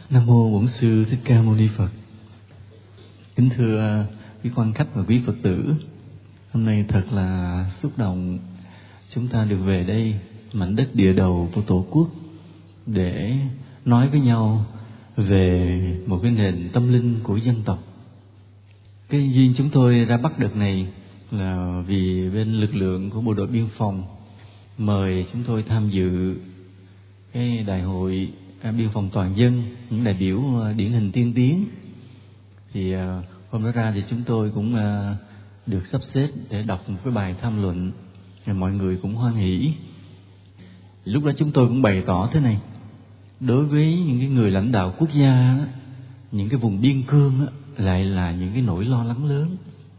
Nam mô Bổn Sư Thích Ca Mâu Ni Phật. Kính thưa quý quan khách và quý Phật tử, hôm nay thật là xúc động chúng ta được về đây, mảnh đất địa đầu của Tổ quốc, để nói với nhau về một cái nền tâm linh của dân tộc. Cái duyên chúng tôi ra Bắc đợt này là vì bên lực lượng của Bộ đội Biên phòng mời chúng tôi tham dự cái đại hội biên phòng toàn dân, những đại biểu điển hình tiên tiến. Thì hôm đó ra thì chúng tôi cũng được sắp xếp để đọc một cái bài tham luận, mọi người cũng hoan hỉ. Lúc đó chúng tôi cũng bày tỏ thế này: đối với những cái người lãnh đạo quốc gia đó, những cái vùng biên cương đó, lại là những cái nỗi lo lắng lớn.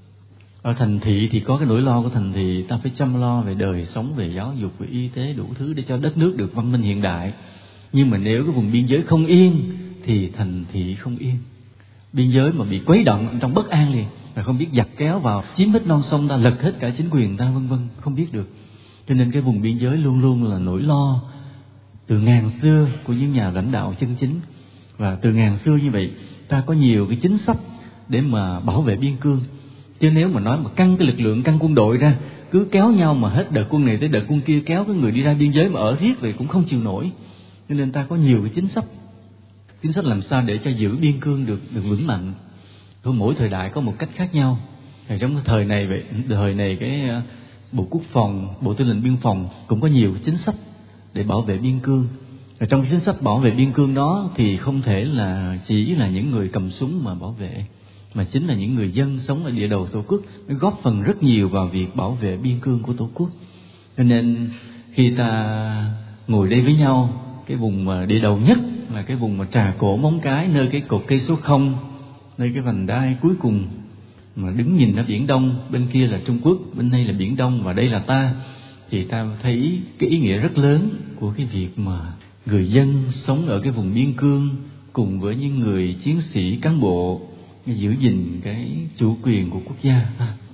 Ở thành thị thì có cái nỗi lo của thành thị, ta phải chăm lo về đời sống, về giáo dục, về y tế, đủ thứ để cho đất nước được văn minh hiện đại. Nhưng mà nếu cái vùng biên giới không yên thì thành thị không yên. Biên giới mà bị quấy động trong bất an liền, là không biết giặc kéo vào chiếm hết non sông ta, lật hết cả chính quyền ta, vân vân, không biết được. Cho nên cái vùng biên giới luôn luôn là nỗi lo từ ngàn xưa của những nhà lãnh đạo chân chính. Và từ ngàn xưa như vậy, ta có nhiều cái chính sách để mà bảo vệ biên cương. Chứ nếu mà nói mà căng cái lực lượng, căng quân đội ra, cứ kéo nhau mà hết đợt quân này tới đợt quân kia, kéo cái người đi ra biên giới mà ở riết vậy cũng không chịu nổi. Cho nên ta có nhiều cái chính sách làm sao để cho giữ biên cương được vững mạnh. Mỗi thời đại có một cách khác nhau. Thì trong cái thời này vậy, thời này cái Bộ Quốc phòng, Bộ Tư lệnh Biên phòng cũng có nhiều cái chính sách để bảo vệ biên cương. Và trong cái chính sách bảo vệ biên cương đó thì không thể là chỉ là những người cầm súng mà bảo vệ, mà chính là những người dân sống ở địa đầu Tổ quốc góp phần rất nhiều vào việc bảo vệ biên cương của Tổ quốc. Cho nên khi ta ngồi đây với nhau, cái vùng địa đầu nhất là cái vùng mà Trà Cổ Móng Cái, nơi cái cột cây số 0, nơi cái vành đai cuối cùng mà đứng nhìn ra Biển Đông, bên kia là Trung Quốc, bên đây là Biển Đông và đây là ta, thì ta thấy cái ý nghĩa rất lớn của cái việc mà người dân sống ở cái vùng biên cương cùng với những người chiến sĩ cán bộ giữ gìn cái chủ quyền của quốc gia.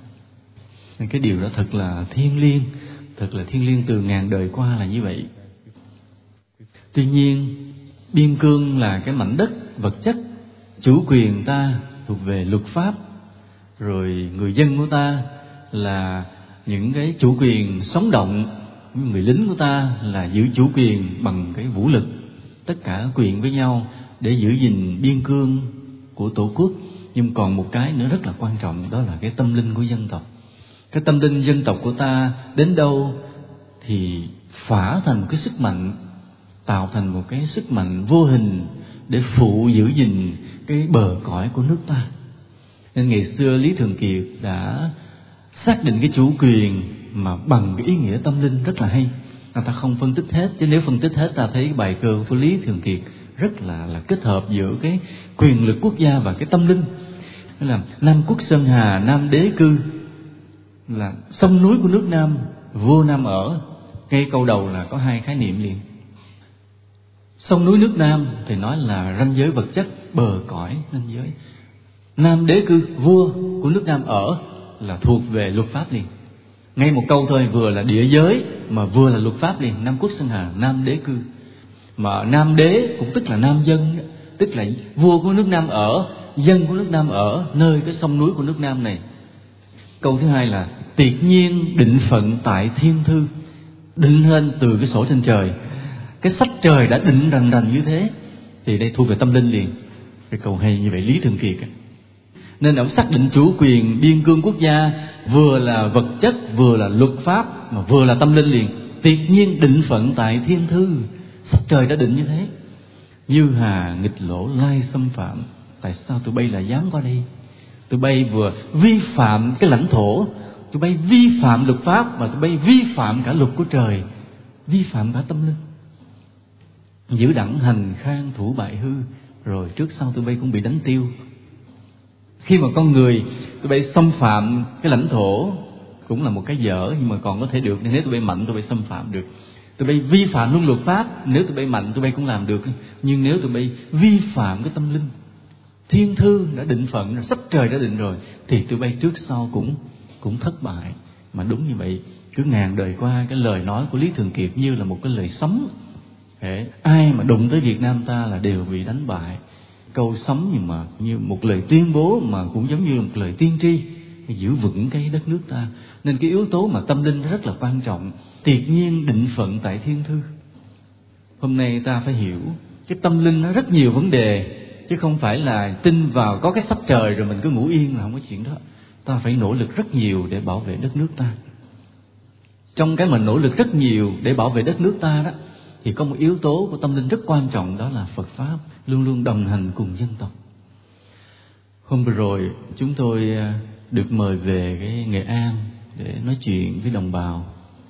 Cái điều đó thật là thiêng liêng từ ngàn đời qua là như vậy. Tuy nhiên, biên cương là cái mảnh đất vật chất, chủ quyền ta thuộc về luật pháp, rồi người dân của ta là những cái chủ quyền sống động, người lính của ta là giữ chủ quyền bằng cái vũ lực, tất cả quyền với nhau để giữ gìn biên cương của Tổ quốc. Nhưng còn một cái nữa rất là quan trọng, đó là cái tâm linh của dân tộc. Cái tâm linh dân tộc của ta đến đâu thì phả thành một cái sức mạnh, tạo thành một cái sức mạnh vô hình để phụ giữ gìn cái bờ cõi của nước ta. Nên ngày xưa Lý Thường Kiệt đã xác định cái chủ quyền mà bằng cái ý nghĩa tâm linh rất là hay. Ta không phân tích hết, chứ nếu phân tích hết ta thấy cái bài cờ của Lý Thường Kiệt rất là kết hợp giữa cái quyền lực quốc gia và cái tâm linh. Đó là Nam Quốc Sơn Hà, Nam Đế Cư, là sông núi của nước Nam, vua Nam ở. Ngay câu đầu là có hai khái niệm liền. Sông núi nước Nam thì nói là ranh giới vật chất, bờ cõi ranh giới. Nam Đế Cư, vua của nước Nam ở, là thuộc về luật pháp liền. Ngay một câu thôi, vừa là địa giới mà vừa là luật pháp liền. Nam Quốc Sơn Hà, Nam Đế Cư. Mà Nam Đế cũng tức là Nam dân, tức là vua của nước Nam ở, dân của nước Nam ở nơi cái sông núi của nước Nam này. Câu thứ hai là tiệt nhiên định phận tại thiên thư, định lên từ cái sổ trên trời. Cái sách trời đã định rành như thế, thì đây thuộc về tâm linh liền. Cái câu hay như vậy Lý Thường Kiệt. Nên ông xác định chủ quyền biên cương quốc gia vừa là vật chất, vừa là luật pháp, mà vừa là tâm linh liền. Tiệt nhiên định phận tại thiên thư, sách trời đã định như thế. Như hà nghịch lỗ lai xâm phạm, tại sao tụi bay lại dám qua đây? Tụi bay vừa vi phạm cái lãnh thổ, tụi bay vi phạm luật pháp, và tụi bay vi phạm cả luật của trời, vi phạm cả tâm linh. Giữ đẳng hành khang thủ bại hư, rồi trước sau tụi bay cũng bị đánh tiêu. Khi mà con người tụi bay xâm phạm cái lãnh thổ cũng là một cái dở, nhưng mà còn có thể được. Nếu tụi bay mạnh tụi bay xâm phạm được. Tụi bay vi phạm luôn luật pháp, nếu tụi bay mạnh tụi bay cũng làm được. Nhưng nếu tụi bay vi phạm cái tâm linh, thiên thư đã định phận rồi, sách trời đã định rồi, thì tụi bay trước sau cũng thất bại. Mà đúng như vậy, cứ ngàn đời qua, cái lời nói của Lý Thường Kiệt như là một cái lời sấm Ai mà đụng tới Việt Nam ta là đều bị đánh bại. Câu sấm nhưng mà như một lời tuyên bố, mà cũng giống như một lời tiên tri, giữ vững cái đất nước ta. Nên cái yếu tố mà tâm linh rất là quan trọng. Tuyệt nhiên định phận tại thiên thư. Hôm nay ta phải hiểu cái tâm linh nó rất nhiều vấn đề, chứ không phải là tin vào có cái sách trời rồi mình cứ ngủ yên là không có chuyện đó. Ta phải nỗ lực rất nhiều để bảo vệ đất nước ta. Trong cái mình nỗ lực rất nhiều để bảo vệ đất nước ta đó, thì có một yếu tố của tâm linh rất quan trọng, đó là Phật Pháp luôn luôn đồng hành cùng dân tộc. Hôm vừa rồi chúng tôi được mời về cái Nghệ An để nói chuyện với đồng bào.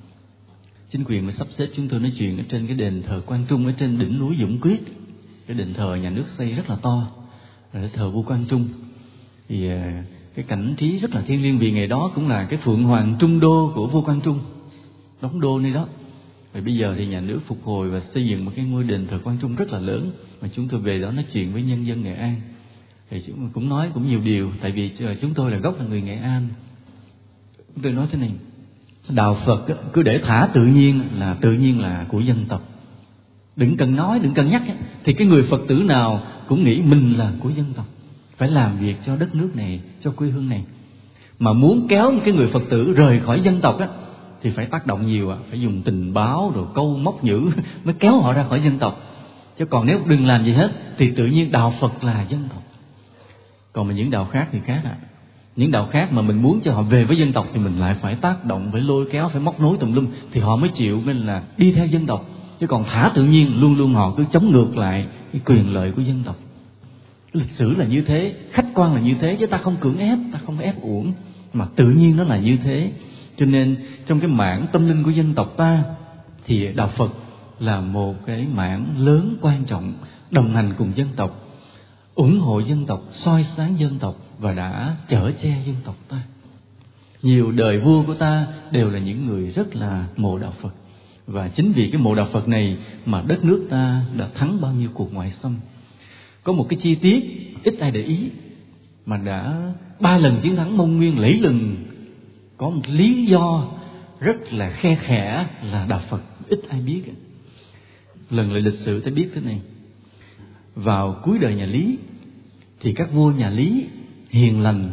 Chính quyền mới sắp xếp chúng tôi nói chuyện ở trên cái đền thờ Quang Trung ở trên đỉnh núi Dũng Quyết. Cái đền thờ nhà nước xây rất là to, là thờ vua Quang Trung. Thì cái cảnh trí rất là thiêng liêng, vì ngày đó cũng là cái Phượng Hoàng Trung Đô của vua Quang Trung, đóng đô nơi đó. Rồi bây giờ thì nhà nước phục hồi và xây dựng một cái ngôi đền thờ Quang Trung rất là lớn, mà chúng tôi về đó nói chuyện với nhân dân Nghệ An. Thì chúng tôi cũng nói cũng nhiều điều, tại vì chúng tôi là gốc là người Nghệ An. Chúng tôi nói thế này: đạo Phật cứ để thả tự nhiên là của dân tộc. Đừng cần nói, đừng cần nhắc. Thì cái người Phật tử nào cũng nghĩ mình là của dân tộc, phải làm việc cho đất nước này, cho quê hương này. Mà muốn kéo một cái người Phật tử rời khỏi dân tộc á, thì phải tác động nhiều, phải dùng tình báo rồi câu móc nhữ mới kéo họ ra khỏi dân tộc. Chứ còn nếu đừng làm gì hết thì tự nhiên đạo Phật là dân tộc. Còn mà những đạo khác thì khác Những đạo khác mà mình muốn cho họ về với dân tộc thì mình lại phải tác động, phải lôi kéo, phải móc nối tùm lum thì họ mới chịu, nên là đi theo dân tộc. Chứ còn thả tự nhiên luôn luôn họ cứ chống ngược lại cái quyền lợi của dân tộc. Cái lịch sử là như thế, khách quan là như thế, chứ ta không cưỡng ép, ta không ép uổng, mà tự nhiên nó là như thế. Cho nên trong cái mảng tâm linh của dân tộc ta thì đạo Phật là một cái mảng lớn quan trọng, đồng hành cùng dân tộc, ủng hộ dân tộc, soi sáng dân tộc và đã chở che dân tộc ta. Nhiều đời vua của ta đều là những người rất là mộ đạo Phật. Và chính vì cái mộ đạo Phật này mà đất nước ta đã thắng bao nhiêu cuộc ngoại xâm. Có một cái chi tiết ít ai để ý mà đã 3 lần chiến thắng Mông Nguyên lẫy lừng, có một lý do rất là khe khẽ là đạo Phật, ít ai biết. Lần lại lịch sử ta biết thế này: vào cuối đời nhà Lý thì các vua nhà Lý hiền lành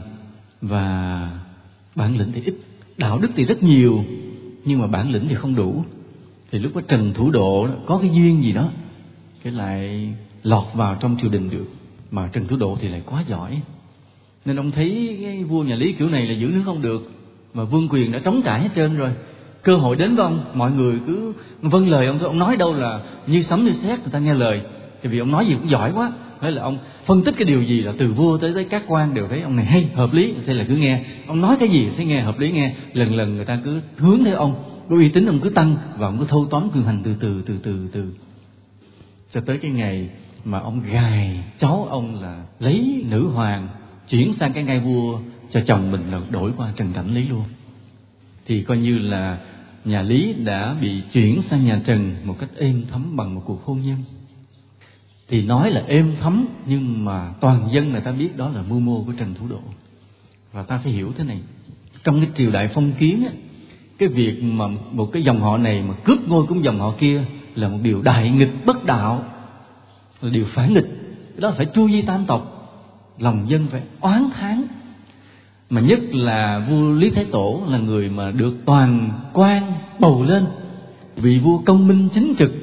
và bản lĩnh thì ít, đạo đức thì rất nhiều nhưng mà bản lĩnh thì không đủ. Thì lúc đó Trần Thủ Độ có cái duyên gì đó, cái lại lọt vào trong triều đình được. Mà Trần Thủ Độ thì lại quá giỏi, nên ông thấy cái vua nhà Lý kiểu này là giữ nước không được, mà vương quyền đã trống trải hết trơn rồi. Cơ hội đến với ông, mọi người cứ vâng lời ông thôi. Ông nói đâu là như sấm như sét, người ta nghe lời. Thì vì ông nói gì cũng giỏi quá, thế là ông phân tích cái điều gì là từ vua tới các quan đều thấy ông này hay, hợp lý, thế là cứ nghe. Ông nói cái gì thấy nghe hợp lý, nghe lần lần người ta cứ hướng theo ông, cái uy tín ông cứ tăng và ông cứ thâu tóm quyền hành từ từ cho tới cái ngày mà ông gài cháu ông là lấy nữ hoàng chuyển sang cái ngai vua cho chồng mình, là đổi qua Trần Cảnh Lý luôn. Thì coi như là nhà Lý đã bị chuyển sang nhà Trần một cách êm thấm bằng một cuộc hôn nhân. Thì nói là êm thấm nhưng mà toàn dân người ta biết đó là mưu mô của Trần Thủ Độ. Và ta phải hiểu thế này: trong cái triều đại phong kiến á, cái việc mà một cái dòng họ này mà cướp ngôi của dòng họ kia là một điều đại nghịch bất đạo, là điều phản nghịch. Cái đó phải tru di tam tộc, lòng dân phải oán thán. Mà nhất là vua Lý Thái Tổ là người mà được toàn quan bầu lên, vị vua công minh chính trực,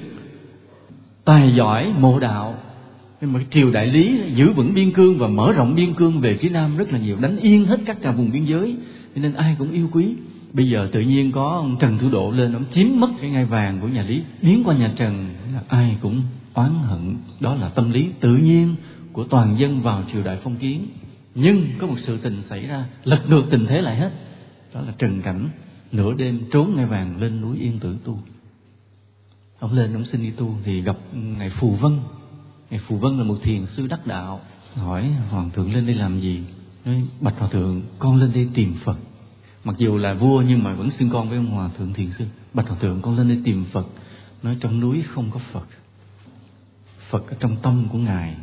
tài giỏi mộ đạo. Nhưng mà triều đại Lý giữ vững biên cương và mở rộng biên cương về phía nam rất là nhiều, đánh yên hết các cả vùng biên giới, cho nên ai cũng yêu quý. Bây giờ tự nhiên có ông Trần Thủ Độ lên, ông chiếm mất cái ngai vàng của nhà Lý, biến qua nhà Trần, là ai cũng oán hận. Đó là tâm lý tự nhiên của toàn dân vào triều đại phong kiến. Nhưng có một sự tình xảy ra lật ngược tình thế lại hết. Đó là Trần Cảnh nửa đêm trốn ngai vàng lên núi Yên Tử tu. Ông lên ông xin đi tu thì gặp ngài Phù Vân. Ngài Phù Vân là một thiền sư đắc đạo, hỏi hoàng thượng lên đây làm gì? Nói bạch hòa thượng, con lên đây tìm Phật. Mặc dù là vua nhưng mà vẫn xưng con với ông hòa thượng thiền sư. Bạch hòa thượng, con lên đây tìm Phật. Nói trong núi không có Phật, Phật ở trong tâm của ngài.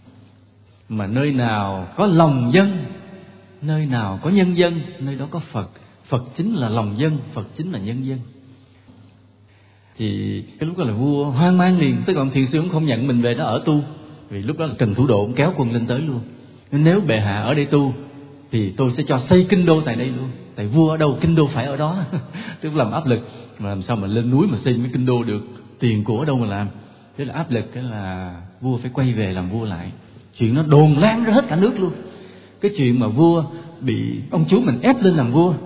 Mà nơi nào có lòng dân, nơi nào có nhân dân, nơi đó có Phật. Phật chính là lòng dân, Phật chính là nhân dân. Thì cái lúc đó là vua hoang mang liền, tức là ông Thiện Sư cũng không nhận mình về đó ở tu, vì lúc đó là Trần Thủ Độ cũng kéo quân lên tới luôn. Nên nếu bệ hạ ở đây tu thì tôi sẽ cho xây kinh đô tại đây luôn, tại vua ở đâu kinh đô phải ở đó. Tức làm áp lực, mà làm sao mà lên núi mà xây mấy kinh đô được, tiền của ở đâu mà làm. Thế là áp lực, cái là vua phải quay về làm vua lại. Chuyện nó đồn lan ra hết cả nước luôn. Cái chuyện mà vua bị ông chú mình ép lên làm vua,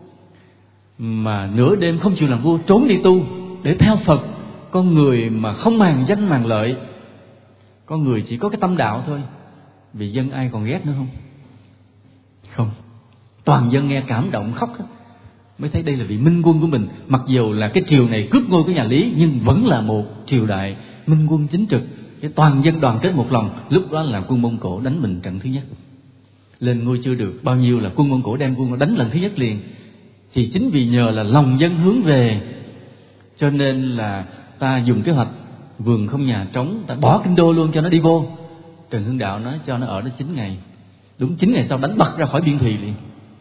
mà nửa đêm không chịu làm vua, trốn đi tu để theo Phật. Con người mà không màng danh màng lợi, con người chỉ có cái tâm đạo thôi, vì dân ai còn ghét nữa không? Không, toàn dân nghe cảm động khóc hết, mới thấy đây là vị minh quân của mình. Mặc dù là cái triều này cướp ngôi của nhà Lý, nhưng vẫn là một triều đại minh quân chính trực, cái toàn dân đoàn kết một lòng. Lúc đó là quân Mông Cổ đánh mình trận thứ nhất, lên ngôi chưa được bao nhiêu là quân Mông Cổ đem quân đánh lần thứ nhất liền. Thì chính vì nhờ là lòng dân hướng về, cho nên là ta dùng kế hoạch vườn không nhà trống, ta bỏ kinh đô luôn cho nó đi vô. Trần Hưng Đạo nói cho nó ở đó 9 ngày. Đúng 9 ngày sau đánh bật ra khỏi Biên Thùy liền.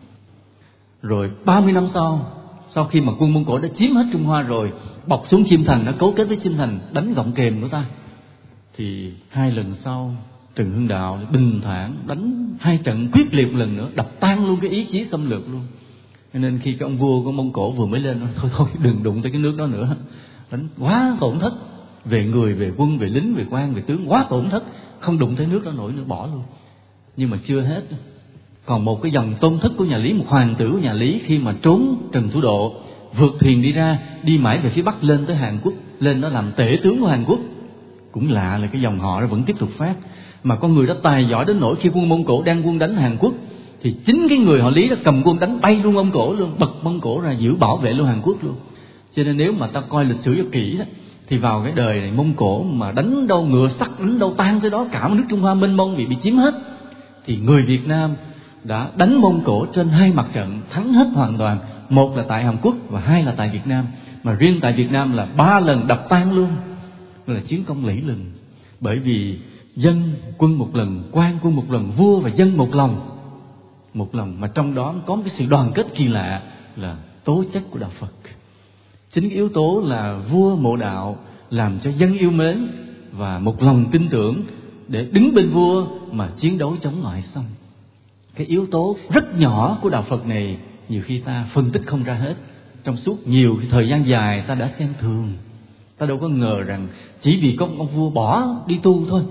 Rồi 30 năm sau khi mà quân Mông Cổ đã chiếm hết Trung Hoa rồi, bọc xuống Chiêm Thành, nó cấu kết với Chiêm Thành đánh gọng kềm của ta. Thì 2 lần sau Trần Hưng Đạo bình thản đánh 2 trận quyết liệt lần nữa, đập tan luôn cái ý chí xâm lược luôn. Cho nên khi cái ông vua của Mông Cổ vừa mới lên, thôi đừng đụng tới cái nước đó nữa, đánh quá tổn thất về người, về quân, về lính, về quan, về tướng, quá tổn thất, không đụng tới nước đó nổi nữa, bỏ luôn. Nhưng mà chưa hết, còn một cái dòng tôn thất của nhà Lý, một hoàng tử của nhà Lý, khi mà trốn Trần Thủ Độ, vượt thuyền đi ra, đi mãi về phía Bắc lên tới Hàn Quốc, lên đó làm tể tướng của Hàn Quốc. Cũng lạ là cái dòng họ nó vẫn tiếp tục phát. Mà con người đó tài giỏi đến nỗi khi quân Mông Cổ đang quân đánh Hàn Quốc, thì chính cái người họ Lý đó cầm quân đánh bay luôn Mông Cổ luôn, bật Mông Cổ ra giữ bảo vệ luôn Hàn Quốc luôn. Cho nên nếu mà ta coi lịch sử cho kỹ đó, thì vào cái đời này Mông Cổ mà đánh đâu ngựa sắt, đánh đâu tan tới đó, cả một nước Trung Hoa mênh mông bị chiếm hết. Thì người Việt Nam đã đánh Mông Cổ trên 2 mặt trận, thắng hết hoàn toàn. Một là tại Hàn Quốc và 2 là tại Việt Nam. Mà riêng tại Việt Nam là 3 lần đập tan luôn, là chiến công lẫy lừng. Bởi vì dân quân một lần, quan quân một lần, vua và dân một lòng. Một lòng mà trong đó có một cái sự đoàn kết kỳ lạ, là tố chất của đạo Phật. Chính cái yếu tố là vua mộ đạo làm cho dân yêu mến và một lòng tin tưởng để đứng bên vua mà chiến đấu chống ngoại xâm. Cái yếu tố rất nhỏ của đạo Phật này nhiều khi ta phân tích không ra hết. Trong suốt nhiều thời gian dài ta đã xem thường, ta đâu có ngờ rằng chỉ vì có ông vua bỏ đi tu thôi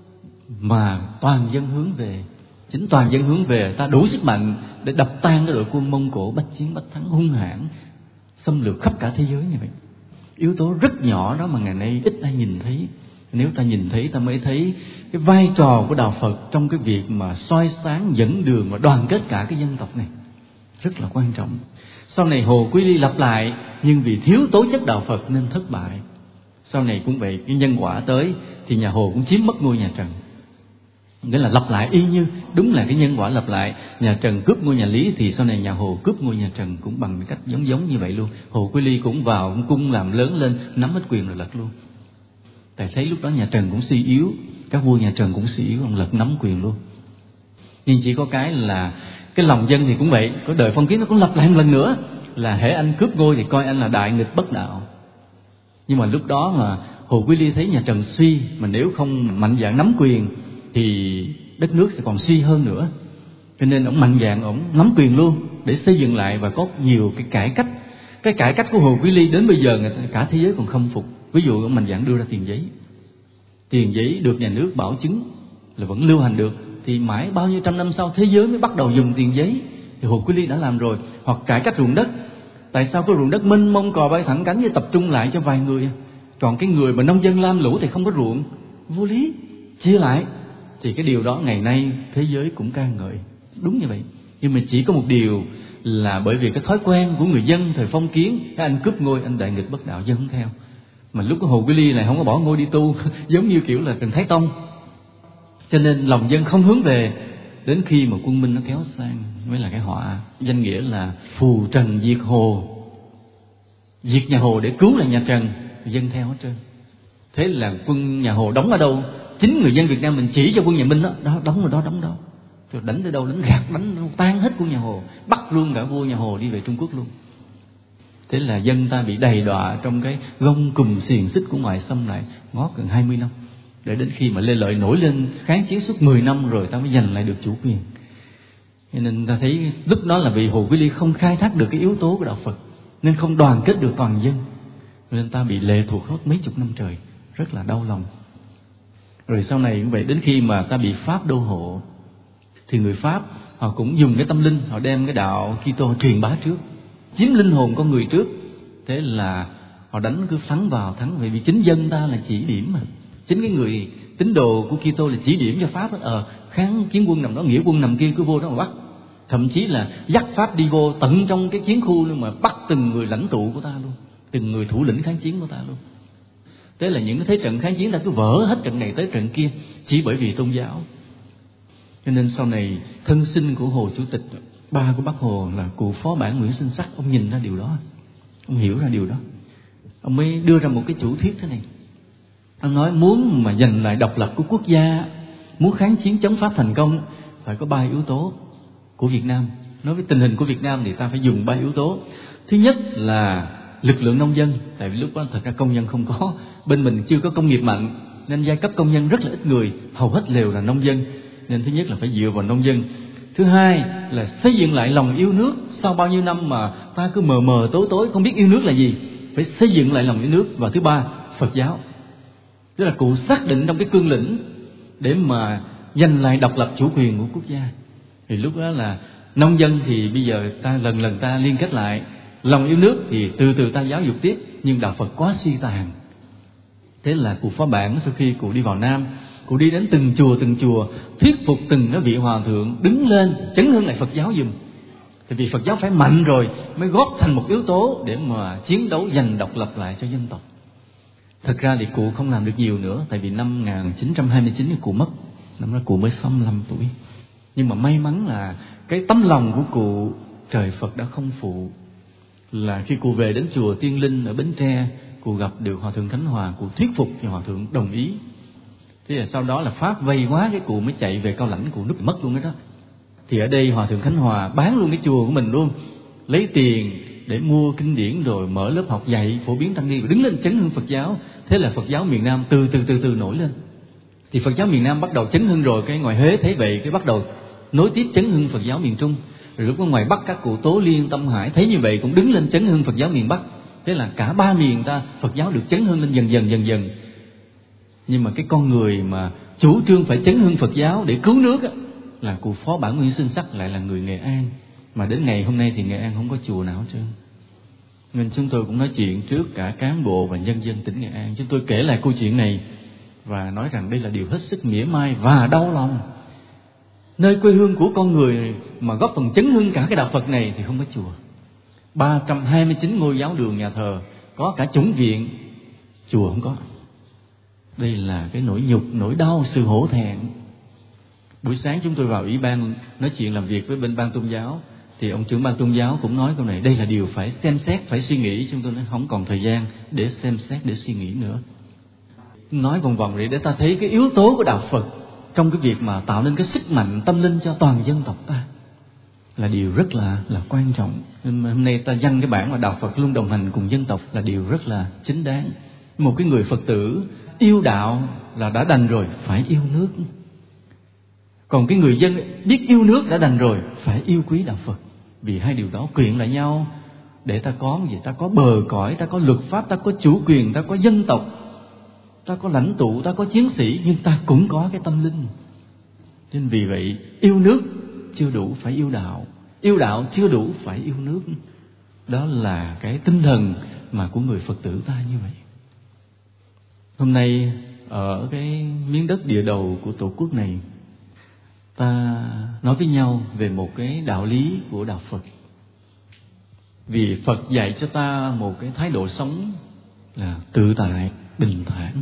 mà toàn dân hướng về. Chính toàn dân hướng về, ta đủ sức mạnh để đập tan cái đội quân Mông Cổ bách chiến bách thắng hung hãn, xâm lược khắp cả thế giới như vậy. Yếu tố rất nhỏ đó mà ngày nay ít ai nhìn thấy. Nếu ta nhìn thấy, ta mới thấy cái vai trò của đạo Phật trong cái việc mà soi sáng, dẫn đường và đoàn kết cả cái dân tộc này, rất là quan trọng. Sau này Hồ Quý Ly lập lại, nhưng vì thiếu tố chất đạo Phật nên thất bại. Sau này cũng vậy, cái nhân quả tới thì nhà Hồ cũng chiếm mất ngôi nhà Trần. Nghĩa là lập lại y như, đúng là cái nhân quả lập lại. Nhà Trần cướp ngôi nhà Lý thì sau này nhà Hồ cướp ngôi nhà Trần cũng bằng cái cách giống như vậy luôn. Hồ Quý Ly cũng vào cũng cung làm lớn lên, nắm hết quyền rồi lật luôn. Tại thấy lúc đó nhà Trần cũng suy yếu, các vua nhà Trần cũng suy yếu, ông lật nắm quyền luôn. Nhưng chỉ có cái là cái lòng dân thì cũng vậy, có đời Phong Kiến nó cũng lập lại một lần nữa, là hễ anh cướp ngôi thì coi anh là đại nghịch bất đạo. Nhưng mà lúc đó mà Hồ Quý Ly thấy nhà Trần suy, mà nếu không mạnh dạn nắm quyền thì đất nước sẽ còn suy hơn nữa. Cho nên ông mạnh dạn, ông nắm quyền luôn để xây dựng lại và có nhiều cái cải cách. Cái cải cách của Hồ Quý Ly đến bây giờ cả thế giới còn khâm phục. Ví dụ ông mạnh dạn đưa ra tiền giấy. Tiền giấy được nhà nước bảo chứng là vẫn lưu hành được, thì mãi bao nhiêu trăm năm sau thế giới mới bắt đầu dùng tiền giấy. Thì Hồ Quý Ly đã làm rồi. Hoặc cải cách ruộng đất. Tại sao cái ruộng đất mênh mông cò bay thẳng cánh, tập trung lại cho vài người? Còn cái người mà nông dân lam lũ thì không có ruộng, vô lý, chia lại. Thì cái điều đó ngày nay thế giới cũng ca ngợi, đúng như vậy. Nhưng mà chỉ có một điều là bởi vì cái thói quen của người dân thời Phong Kiến, cái anh cướp ngôi, anh đại nghịch bất đạo, dân không theo. Mà lúc của Hồ Quý Ly này không có bỏ ngôi đi tu, giống như kiểu là Trần Thái Tông. Cho nên lòng dân không hướng về, đến khi mà quân Minh nó kéo sang mới là cái họa. Danh nghĩa là phù trần diệt Hồ, diệt nhà Hồ để cứu lại nhà Trần, dân theo hết trơn. Thế là quân nhà Hồ đóng ở đâu? Chính người dân Việt Nam mình chỉ cho quân nhà Minh đó, đóng ở đó, đóng đâu. Rồi đánh tới đâu, đánh gạt, đánh tan hết quân nhà Hồ, bắt luôn cả vua nhà Hồ đi về Trung Quốc luôn. Thế là dân ta bị đầy đọa trong cái gông cùm xiềng xích của ngoại xâm lại ngót gần 20 năm. Để đến khi mà Lê Lợi nổi lên kháng chiến suốt 10 năm rồi ta mới giành lại được chủ quyền. Cho nên ta thấy lúc đó là vì Hồ Quý Ly không khai thác được cái yếu tố của đạo Phật, nên không đoàn kết được toàn dân, nên ta bị lệ thuộc hết mấy chục năm trời, rất là đau lòng. Rồi sau này cũng vậy, đến khi mà ta bị Pháp đô hộ thì người Pháp họ cũng dùng cái tâm linh, họ đem cái đạo Kitô truyền bá trước, chiếm linh hồn con người trước. Thế là họ đánh cứ thắng vào thắng, vì chính dân ta là chỉ điểm mà, chính cái người tín đồ của Kitô là chỉ điểm cho Pháp kháng chiến quân nằm đó, nghĩa quân nằm kia, cứ vô đó mà bắt. Thậm chí là dắt Pháp đi vô tận trong cái chiến khu luôn, mà bắt từng người lãnh tụ của ta luôn, từng người thủ lĩnh kháng chiến của ta luôn. Thế là những cái thế trận kháng chiến ta cứ vỡ hết trận này tới trận kia, chỉ bởi vì tôn giáo. Cho nên sau này thân sinh của Hồ Chủ tịch, ba của Bác Hồ là cụ phó bản Nguyễn Sinh Sắc, ông nhìn ra điều đó, ông hiểu ra điều đó, ông mới đưa ra một cái chủ thuyết thế này. Ông nói muốn mà giành lại độc lập của quốc gia, muốn kháng chiến chống Pháp thành công, phải có 3 yếu tố của Việt Nam. Nói với tình hình của Việt Nam thì ta phải dùng 3 yếu tố. Thứ nhất là lực lượng nông dân, tại vì lúc đó thật ra công nhân không có, bên mình chưa có công nghiệp mạnh, nên giai cấp công nhân rất là ít người, hầu hết đều là nông dân. Nên thứ nhất là phải dựa vào nông dân. Thứ hai là xây dựng lại lòng yêu nước. Sau bao nhiêu năm mà ta cứ mờ mờ tối tối không biết yêu nước là gì, phải xây dựng lại lòng yêu nước. Và thứ ba, Phật giáo. Tức là cụ xác định trong cái cương lĩnh để mà giành lại độc lập chủ quyền của quốc gia. Thì lúc đó là nông dân thì bây giờ ta lần lần ta liên kết lại, lòng yêu nước thì từ từ ta giáo dục tiếp, nhưng đạo Phật quá suy tàn. Thế là cụ phó bản sau khi cụ đi vào Nam, cụ đi đến từng chùa thuyết phục từng cái vị hòa thượng đứng lên chấn hưng lại Phật giáo giùm. Tại vì Phật giáo phải mạnh rồi mới góp thành một yếu tố để mà chiến đấu giành độc lập lại cho dân tộc. Thật ra thì cụ không làm được nhiều nữa, tại vì năm 1929 thì cụ mất, năm đó cụ mới 65 tuổi. Nhưng mà may mắn là cái tấm lòng của cụ trời Phật đã không phụ, là khi cụ về đến chùa Tiên Linh ở Bến Tre, cụ gặp được Hòa thượng Khánh Hòa, cụ thuyết phục thì Hòa thượng đồng ý. Thế là sau đó là Pháp vây quá, cái cụ mới chạy về Cao Lãnh, cụ núp mất luôn cái đó. Thì ở đây Hòa thượng Khánh Hòa bán luôn cái chùa của mình luôn, lấy tiền để mua kinh điển rồi mở lớp học dạy phổ biến tăng ni, đứng lên chấn hưng Phật giáo. Thế là Phật giáo miền Nam từ từ nổi lên. Thì Phật giáo miền Nam bắt đầu chấn hưng rồi, cái ngoài Huế thấy vậy cái bắt đầu nối tiếp chấn hưng Phật giáo miền Trung. Rồi lúc ở ngoài Bắc các cụ Tố Liên, Tâm Hải thấy như vậy cũng đứng lên chấn hưng Phật giáo miền Bắc. Thế là cả 3 miền ta Phật giáo được chấn hưng lên dần dần. Nhưng mà cái con người mà chủ trương phải chấn hưng Phật giáo để cứu nước á, là cụ phó bản Nguyễn Sinh Sắc, lại là người Nghệ An. Mà đến ngày hôm nay thì Nghệ An không có chùa nào hết trơn. Nên chúng tôi cũng nói chuyện trước cả cán bộ và nhân dân tỉnh Nghệ An. Chúng tôi kể lại câu chuyện này và nói rằng đây là điều hết sức mỉa mai và đau lòng. Nơi quê hương của con người mà góp phần chấn hưng cả cái đạo Phật này thì không có chùa. 329 ngôi giáo đường nhà thờ, có cả chủng viện, chùa không có. Đây là cái nỗi nhục, nỗi đau, sự hổ thẹn. Buổi sáng chúng tôi vào ủy ban nói chuyện làm việc với bên ban tôn giáo, thì ông trưởng ban tôn giáo cũng nói câu này, đây là điều phải xem xét, phải suy nghĩ. Chúng tôi nói không còn thời gian để xem xét, để suy nghĩ nữa. Nói vòng vòng để ta thấy cái yếu tố của đạo Phật trong cái việc mà tạo nên cái sức mạnh tâm linh cho toàn dân tộc ta là điều rất là quan trọng. Nên hôm nay ta dâng cái bản là đạo Phật luôn đồng hành cùng dân tộc là điều rất là chính đáng. Một cái người Phật tử yêu đạo là đã đành rồi, phải yêu nước. Còn cái người dân biết yêu nước đã đành rồi, phải yêu quý đạo Phật. Vì hai điều đó quyện lại nhau để ta có gì? Ta có bờ cõi, ta có luật pháp, ta có chủ quyền, ta có dân tộc, ta có lãnh tụ, ta có chiến sĩ, nhưng ta cũng có cái tâm linh. Nên vì vậy yêu nước chưa đủ, phải yêu đạo. Yêu đạo chưa đủ, phải yêu nước. Đó là cái tinh thần mà của người Phật tử ta như vậy. Hôm nay ở cái miếng đất địa đầu của Tổ quốc này, ta nói với nhau về một cái đạo lý của đạo Phật. Vì Phật dạy cho ta một cái thái độ sống là tự tại, bình thản,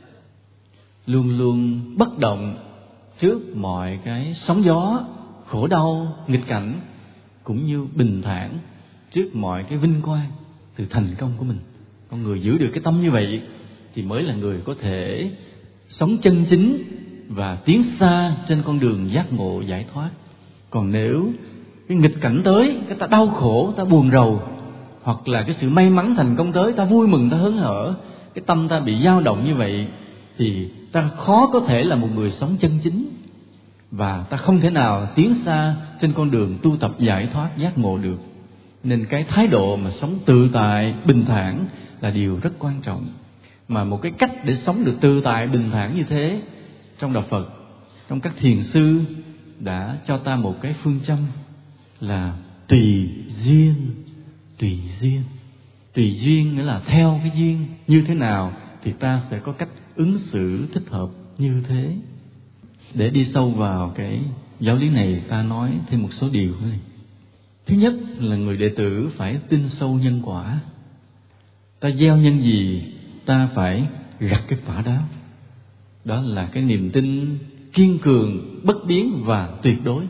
luôn luôn bất động trước mọi cái sóng gió, khổ đau, nghịch cảnh, cũng như bình thản trước mọi cái vinh quang từ thành công của mình. Con người giữ được cái tâm như vậy thì mới là người có thể sống chân chính và tiến xa trên con đường giác ngộ giải thoát. Còn nếu cái nghịch cảnh tới, cái ta đau khổ, ta buồn rầu, hoặc là cái sự may mắn thành công tới, ta vui mừng, ta hớn hở, cái tâm ta bị dao động như vậy, thì ta khó có thể là một người sống chân chính, và ta không thể nào tiến xa trên con đường tu tập giải thoát giác ngộ được. Nên cái thái độ mà sống tự tại, bình thản là điều rất quan trọng. Mà một cái cách để sống được tự tại, bình thản như thế, trong Đạo Phật, trong các thiền sư đã cho ta một cái phương châm là tùy duyên. Tùy duyên. Tùy duyên nghĩa là theo cái duyên như thế nào thì ta sẽ có cách ứng xử thích hợp như thế. Để đi sâu vào cái giáo lý này, ta nói thêm một số điều này. Thứ nhất là người đệ tử phải tin sâu nhân quả. Ta gieo nhân gì, ta phải gặt cái quả đó. Đó là cái niềm tin kiên cường, bất biến và tuyệt đối.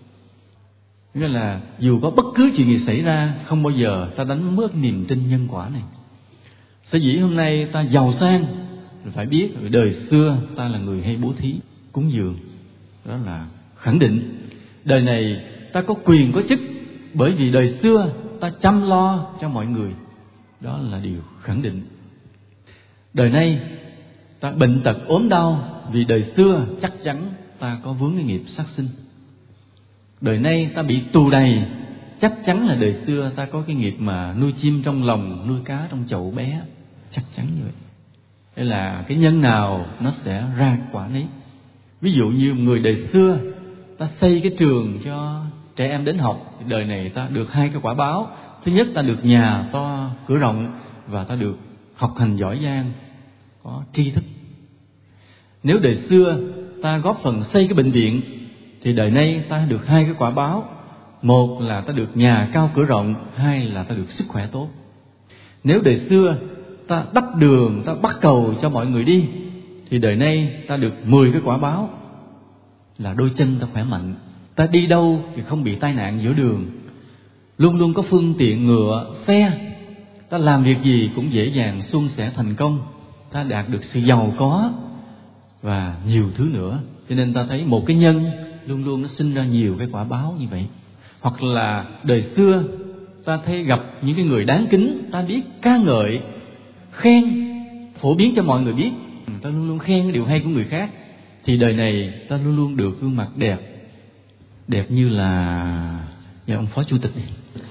Nghĩa là dù có bất cứ chuyện gì xảy ra, không bao giờ ta đánh mất niềm tin nhân quả này. Sở dĩ hôm nay ta giàu sang, phải biết đời xưa ta là người hay bố thí, cúng dường. Đó là khẳng định. Đời này ta có quyền có chức bởi vì đời xưa ta chăm lo cho mọi người. Đó là điều khẳng định. Đời nay ta bệnh tật ốm đau vì đời xưa chắc chắn ta có vướng cái nghiệp sát sinh. Đời nay ta bị tù đầy, chắc chắn là đời xưa ta có cái nghiệp mà nuôi chim trong lòng, nuôi cá trong chậu bé, chắc chắn như vậy. Đây là cái nhân nào nó sẽ ra quả nấy. Ví dụ như người đời xưa ta xây cái trường cho trẻ em đến học, thì đời này ta được hai cái quả báo. Thứ nhất, ta được nhà to cửa rộng và ta được học hành giỏi giang, có tri thức. Nếu đời xưa ta góp phần xây cái bệnh viện thì đời nay ta được hai cái quả báo. Một là ta được nhà cao cửa rộng, hai là ta được sức khỏe tốt. Nếu đời xưa ta đắp đường, ta bắt cầu cho mọi người đi thì đời nay ta được 10 cái quả báo, là đôi chân ta khỏe mạnh, ta đi đâu thì không bị tai nạn giữa đường, luôn luôn có phương tiện ngựa, xe, ta làm việc gì cũng dễ dàng suôn sẻ thành công, ta đạt được sự giàu có và nhiều thứ nữa. Cho nên ta thấy một cái nhân luôn luôn nó sinh ra nhiều cái quả báo như vậy. Hoặc là đời xưa ta thấy gặp những cái người đáng kính, ta biết ca ngợi, khen, phổ biến cho mọi người biết, ta luôn luôn khen cái điều hay của người khác, thì đời này ta luôn luôn được gương mặt đẹp, đẹp như là ông phó chủ tịch này.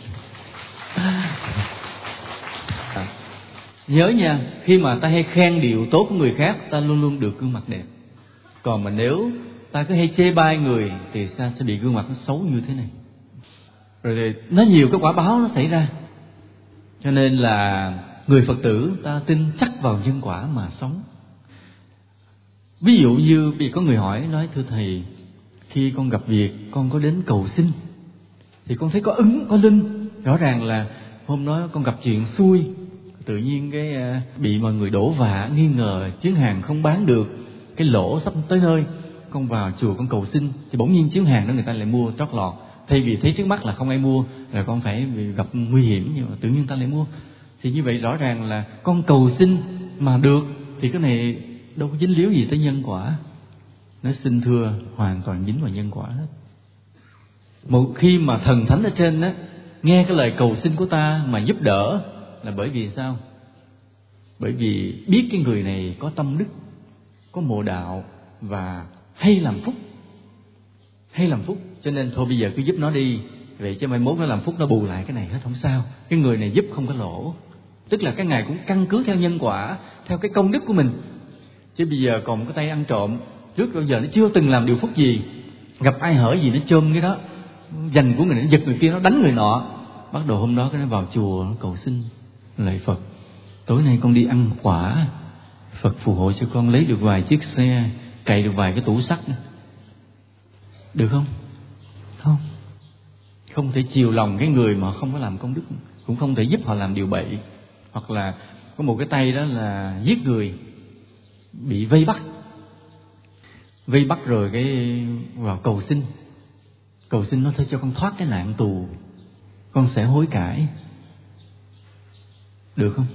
Nhớ nha, khi mà ta hay khen điều tốt của người khác, ta luôn luôn được gương mặt đẹp. Còn mà nếu ta cứ hay chê bai người thì ta sẽ bị gương mặt nó xấu như thế này. Rồi thì nó nhiều cái quả báo nó xảy ra. Cho nên là người Phật tử ta tin chắc vào nhân quả mà sống. Ví dụ như bị có người hỏi, nói thưa thầy, khi con gặp việc con có đến cầu xin thì con thấy có ứng có linh. Rõ ràng là hôm đó con gặp chuyện xui, tự nhiên cái bị mọi người đổ vạ, nghi ngờ chuyến hàng không bán được, cái lỗ sắp tới nơi. Con vào chùa con cầu xin thì bỗng nhiên chuyến hàng đó người ta lại mua trót lọt. Thay vì thấy trước mắt là không ai mua, rồi con phải gặp nguy hiểm, nhưng mà tự nhiên ta lại mua. Thì như vậy rõ ràng là con cầu xin mà được thì cái này đâu có dính líu gì tới nhân quả. Nó xin thưa hoàn toàn dính vào nhân quả hết. Một khi mà thần thánh ở trên á nghe cái lời cầu xin của ta mà giúp đỡ là bởi vì sao? Bởi vì biết cái người này có tâm đức, có mộ đạo và hay làm phúc. Hay làm phúc, cho nên thôi bây giờ cứ giúp nó đi, vậy chứ mai mốt nó làm phúc nó bù lại cái này hết, không sao. Cái người này giúp không có lỗ. Tức là cái ngài cũng căn cứ theo nhân quả, theo cái công đức của mình. Chứ bây giờ còn cái tay ăn trộm, trước bao giờ nó chưa từng làm điều phúc gì, gặp ai hở gì nó chôm cái đó, giành của người này, nó giật người kia, nó đánh người nọ. Bắt đầu hôm đó cái nó vào chùa nó cầu xin lạy Phật, tối nay con đi ăn quả, Phật phù hộ cho con lấy được vài chiếc xe, cày được vài cái tủ sắt nữa. Được không? Không. Không thể chiều lòng cái người mà không có làm công đức, cũng không thể giúp họ làm điều bậy. Hoặc là có một cái tay đó là giết người, bị vây bắt. Vây bắt rồi cái vào cầu xin. Cầu xin nó thôi cho con thoát cái nạn tù, con sẽ hối cải. Được không?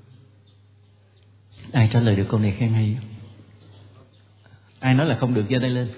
Ai trả lời được câu này khen hay? Ai nói là không được giơ tay lên.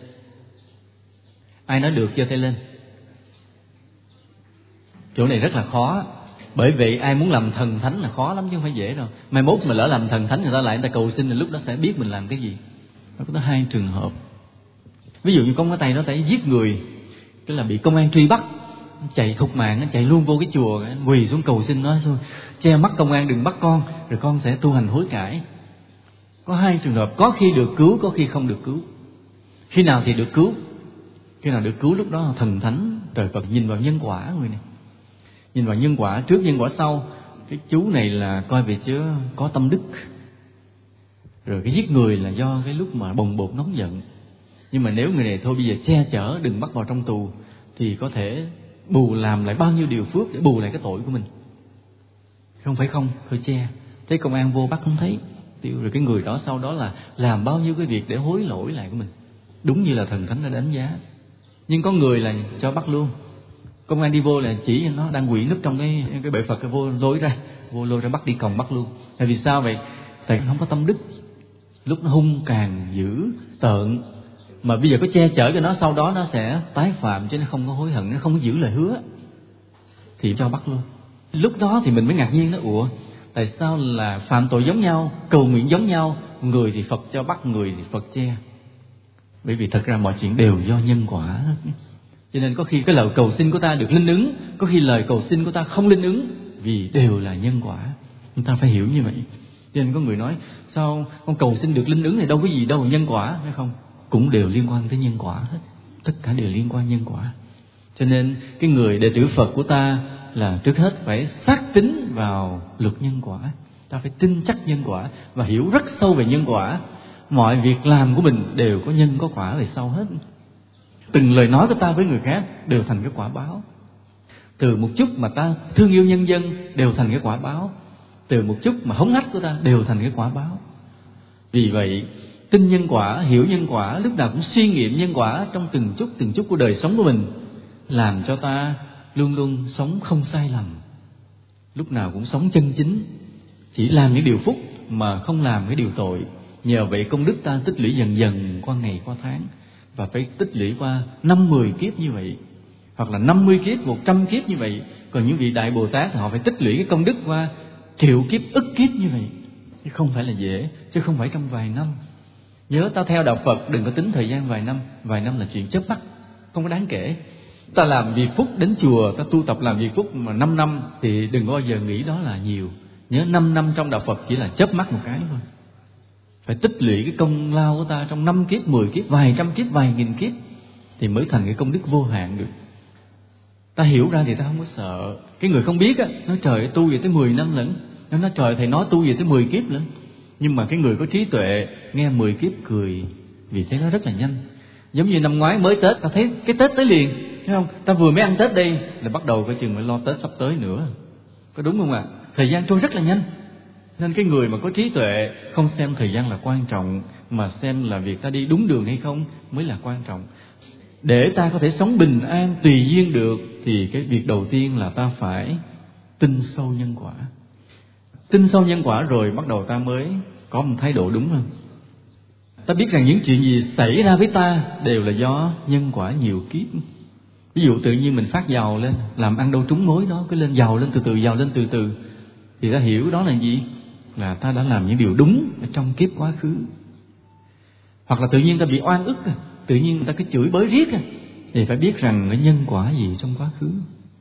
Ai nói được giơ tay lên. Chỗ này rất là khó. Bởi vậy ai muốn làm thần thánh là khó lắm chứ không phải dễ đâu. Mai mốt mà lỡ làm thần thánh người ta lại người ta cầu xin, thì lúc đó sẽ biết mình làm cái gì. Nó có hai trường hợp. Ví dụ như con cái tay nó tay giết người, tức là bị công an truy bắt, chạy thục mạng, chạy luôn vô cái chùa, quỳ xuống cầu xin nói thôi che mắt công an đừng bắt con, rồi con sẽ tu hành hối cải. Có hai trường hợp, có khi được cứu, có khi không được cứu. Khi nào thì được cứu? Khi nào được cứu lúc đó thần thánh trời Phật nhìn vào nhân quả người này, nhìn vào nhân quả trước nhân quả sau. Cái chú này là coi về chứ có tâm đức, rồi cái giết người là do cái lúc mà bồng bột nóng giận. Nhưng mà nếu người này thôi bây giờ che chở đừng bắt vào trong tù, thì có thể bù làm lại bao nhiêu điều phước để bù lại cái tội của mình. Không phải không, thôi che, thấy công an vô bắt không thấy tiêu, rồi cái người đó sau đó là làm bao nhiêu cái việc để hối lỗi lại của mình. Đúng như là thần thánh đã đánh giá. Nhưng có người là cho bắt luôn, công an đi vô là chỉ cho nó đang quỷ núp trong cái bệ Phật, cái vô lôi ra bắt đi còng bắt luôn. Tại vì sao vậy? Tại không có tâm đức, lúc nó hung càng dữ tợn, mà bây giờ có che chở cho nó, sau đó nó sẽ tái phạm, chứ nó không có hối hận, nó không có giữ lời hứa, thì cho bắt luôn. Lúc đó thì mình mới ngạc nhiên, nó ủa tại sao là phạm tội giống nhau, cầu nguyện giống nhau, người thì Phật cho bắt, người thì Phật che. Bởi vì thật ra mọi chuyện đều do nhân quả hết. Cho nên có khi cái lời cầu xin của ta được linh ứng, có khi lời cầu xin của ta không linh ứng, vì đều là nhân quả. Chúng ta phải hiểu như vậy. Cho nên có người nói sao con cầu xin được linh ứng thì đâu có gì đâu, nhân quả, phải không? Cũng đều liên quan tới nhân quả hết, tất cả đều liên quan nhân quả. Cho nên cái người đệ tử Phật của ta là trước hết phải xác tín vào luật nhân quả. Ta phải tin chắc nhân quả và hiểu rất sâu về nhân quả. Mọi việc làm của mình đều có nhân có quả về sau hết. Từng lời nói của ta với người khác đều thành cái quả báo. Từ một chút mà ta thương yêu nhân dân đều thành cái quả báo. Từ một chút mà hống hách của ta đều thành cái quả báo. Vì vậy tin nhân quả, hiểu nhân quả, lúc nào cũng suy nghiệm nhân quả trong từng chút của đời sống của mình, làm cho ta luôn luôn sống không sai lầm, lúc nào cũng sống chân chính, chỉ làm những điều phúc mà không làm cái điều tội. Nhờ vậy công đức ta tích lũy dần dần qua ngày qua tháng, và phải tích lũy qua 5-10 kiếp như vậy, hoặc là 50 kiếp, 100 kiếp như vậy. Còn những vị Đại Bồ Tát thì họ phải tích lũy cái công đức qua triệu kiếp, ức kiếp như vậy, chứ không phải là dễ, chứ không phải trong vài năm. Nhớ ta theo đạo Phật đừng có tính thời gian vài năm là chuyện chớp mắt, không có đáng kể. Ta làm việc phúc đến chùa, ta tu tập làm việc phúc mà 5 năm thì đừng có bao giờ nghĩ đó là nhiều. Nhớ 5 năm trong đạo Phật chỉ là chớp mắt một cái thôi. Phải tích lũy cái công lao của ta trong 5 kiếp, 10 kiếp, vài trăm kiếp, vài nghìn kiếp, thì mới thành cái công đức vô hạn được. Ta hiểu ra thì ta không có sợ. Cái người không biết á, nói trời ơi, tu về tới 10 năm lận. Nó nói trời thầy nói tu về tới 10 kiếp lận. Nhưng mà cái người có trí tuệ nghe 10 kiếp cười, vì thế nó rất là nhanh. Giống như năm ngoái mới Tết, ta thấy cái Tết tới liền, thấy không? Ta vừa mới ăn Tết đây là bắt đầu coi chừng phải lo Tết sắp tới nữa. Có đúng không ạ? Thời gian trôi rất là nhanh. Nên cái người mà có trí tuệ không xem thời gian là quan trọng, mà xem là việc ta đi đúng đường hay không mới là quan trọng. Để ta có thể sống bình an tùy duyên được, thì cái việc đầu tiên là ta phải tin sâu nhân quả. Tin sâu nhân quả rồi bắt đầu ta mới có một thái độ đúng hơn. Ta biết rằng những chuyện gì xảy ra với ta đều là do nhân quả nhiều kiếp. Ví dụ tự nhiên mình phát giàu lên, làm ăn đâu trúng mối đó, cứ lên giàu lên từ từ, giàu lên từ từ, thì ta hiểu đó là gì? Là ta đã làm những điều đúng ở trong kiếp quá khứ. Hoặc là tự nhiên ta bị oan ức, tự nhiên ta cứ chửi bới riết, thì phải biết rằng cái nhân quả gì trong quá khứ.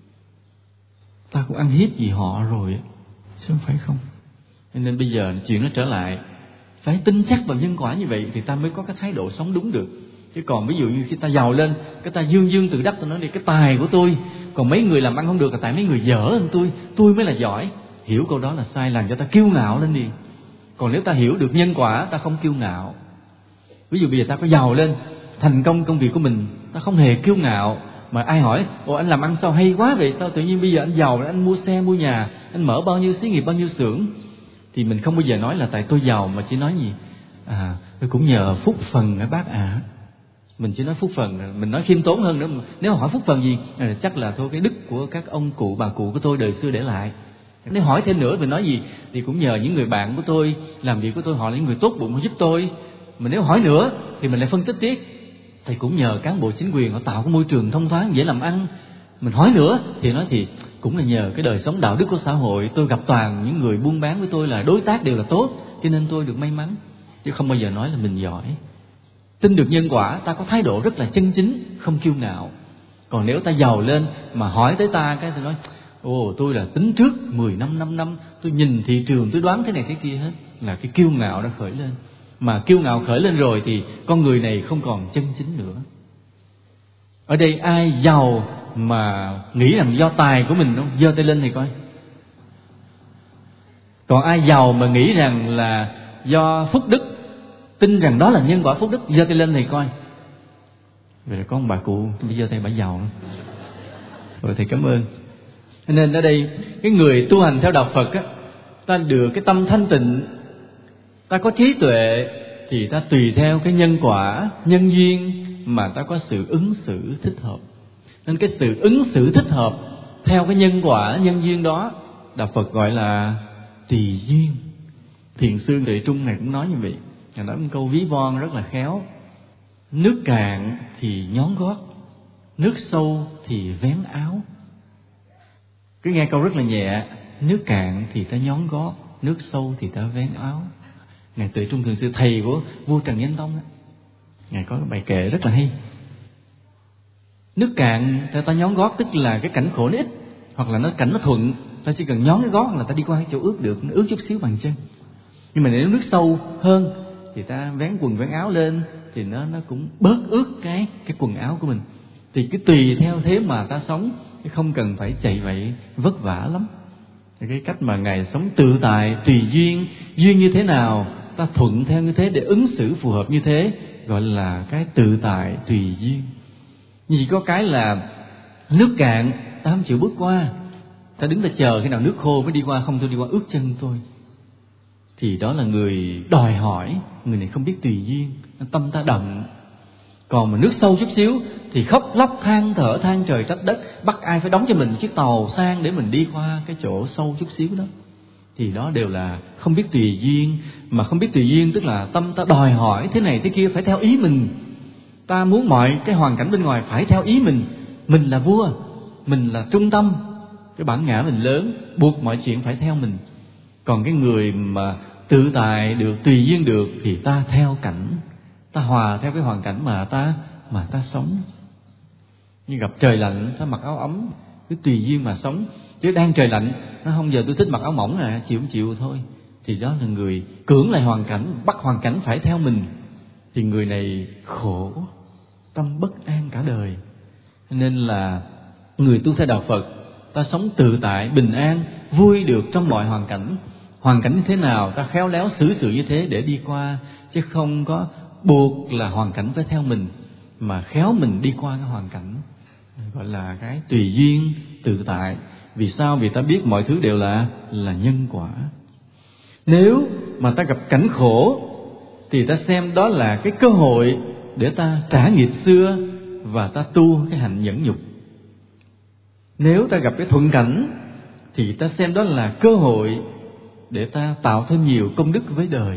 Ta cũng ăn hiếp gì họ rồi, chứ không phải không. Nên bây giờ chuyện nó trở lại, phải tin chắc vào nhân quả như vậy thì ta mới có cái thái độ sống đúng được. Chứ còn ví dụ như khi ta giàu lên, cái ta dương tự đắc, ta nói đi cái tài của tôi, còn mấy người làm ăn không được là tại mấy người dở hơn tôi mới là giỏi. Hiểu câu đó là sai, làm cho ta kiêu ngạo lên đi. Còn nếu ta hiểu được nhân quả, ta không kiêu ngạo. Ví dụ bây giờ ta có giàu lên, thành công công việc của mình, ta không hề kiêu ngạo. Mà ai hỏi, ồ anh làm ăn sao hay quá vậy, sao tự nhiên bây giờ anh giàu, anh mua xe mua nhà, anh mở bao nhiêu xí nghiệp, bao nhiêu xưởng, thì mình không bao giờ nói là tại tôi giàu, mà chỉ nói gì? Tôi cũng nhờ phúc phần hả bác ạ. Mình chỉ nói phúc phần, mình nói khiêm tốn hơn nữa. Nếu hỏi phúc phần gì, chắc là thôi cái đức của các ông cụ bà cụ của tôi đời xưa để lại. Nếu hỏi thêm nữa mình nói gì thì cũng nhờ những người bạn của tôi làm việc của tôi, họ là những người tốt bụng, họ giúp tôi. Mà nếu hỏi nữa thì mình lại phân tích tiếp, thì cũng nhờ cán bộ chính quyền họ tạo cái môi trường thông thoáng dễ làm ăn. Mình hỏi nữa thì nói thì cũng là nhờ cái đời sống đạo đức của xã hội. Tôi gặp toàn những người buôn bán với tôi là đối tác đều là tốt, cho nên tôi được may mắn, chứ không bao giờ nói là mình giỏi. Tin được nhân quả, ta có thái độ rất là chân chính, không kiêu ngạo. Còn nếu ta giàu lên mà hỏi tới ta cái tôi nói ồ, tôi là tính trước 10 năm, 5 năm, tôi nhìn thị trường, tôi đoán thế này thế kia hết, là cái kiêu ngạo đã khởi lên. Mà kiêu ngạo khởi lên rồi thì con người này không còn chân chính nữa. Ở đây ai giàu mà nghĩ rằng do tài của mình không? Giơ tay lên thì coi. Còn ai giàu mà nghĩ rằng là do phúc đức, tin rằng đó là nhân quả phúc đức, giơ tay lên thì coi. Vậy là có một bà cụ bây giờ tay bà giàu nữa. Rồi thầy cảm ơn. Nên ở đây cái người tu hành theo đạo Phật á, ta được cái tâm thanh tịnh, ta có trí tuệ thì ta tùy theo cái nhân quả, nhân duyên mà ta có sự ứng xử thích hợp. Nên cái sự ứng xử thích hợp theo cái nhân quả, nhân duyên đó, đạo Phật gọi là tùy duyên. Thiền sư Tuệ Trung này cũng nói như vậy. Ngài nói một câu ví von rất là khéo. Nước cạn thì nhón gót, nước sâu thì vén áo. Cứ nghe câu rất là nhẹ. Nước cạn thì ta nhón gót, nước sâu thì ta vén áo. Ngài Tuệ Trung Thiền sư, thầy của vua Trần Nhân Tông đó, Ngài có cái bài kệ rất là hay. Nước cạn ta nhón gót, tức là cái cảnh khổ nó ít, hoặc là cảnh nó thuận, ta chỉ cần nhón cái gót là ta đi qua cái chỗ ướt được, nó ướt chút xíu bàn chân. Nhưng mà nếu nước sâu hơn thì ta vén quần vén áo lên thì nó cũng bớt ướt cái quần áo của mình. Thì cứ tùy theo thế mà ta sống, chứ không cần phải chạy vậy vất vả lắm. Thì cái cách mà Ngài sống tự tại, tùy duyên, duyên như thế nào ta thuận theo như thế để ứng xử phù hợp như thế, gọi là cái tự tại tùy duyên. Nhưng chỉ có cái là nước cạn ta không chịu bước qua, ta đứng ta chờ khi nào nước khô mới đi qua, không tôi đi qua ướt chân tôi. Thì đó là người đòi hỏi, người này không biết tùy duyên, tâm ta đậm. Còn mà nước sâu chút xíu thì khóc lóc than thở, than trời trách đất, bắt ai phải đóng cho mình một chiếc tàu sang để mình đi qua cái chỗ sâu chút xíu đó. Thì đó đều là không biết tùy duyên. Mà không biết tùy duyên tức là tâm ta đòi hỏi thế này thế kia phải theo ý mình. Ta muốn mọi cái hoàn cảnh bên ngoài phải theo ý mình. Mình là vua, mình là trung tâm, cái bản ngã mình lớn, buộc mọi chuyện phải theo mình. Còn cái người mà tự tại được, tùy duyên được thì ta theo cảnh, ta hòa theo cái hoàn cảnh mà ta sống. Như gặp trời lạnh ta mặc áo ấm, cứ tùy duyên mà sống. Chứ đang trời lạnh, nó không giờ tôi thích mặc áo mỏng nè, chịu không chịu thôi. Thì đó là người cưỡng lại hoàn cảnh, bắt hoàn cảnh phải theo mình. Thì người này khổ, tâm bất an cả đời. Nên là người tu theo đạo Phật, ta sống tự tại, bình an, vui được trong mọi hoàn cảnh. Hoàn cảnh như thế nào ta khéo léo xử sự như thế để đi qua, chứ không có buộc là hoàn cảnh phải theo mình, mà khéo mình đi qua cái hoàn cảnh. Gọi là cái tùy duyên, tự tại. Vì sao? Vì ta biết mọi thứ đều là nhân quả. Nếu mà ta gặp cảnh khổ thì ta xem đó là cái cơ hội để ta trả nghiệp xưa và ta tu cái hạnh nhẫn nhục. Nếu ta gặp cái thuận cảnh thì ta xem đó là cơ hội để ta tạo thêm nhiều công đức với đời,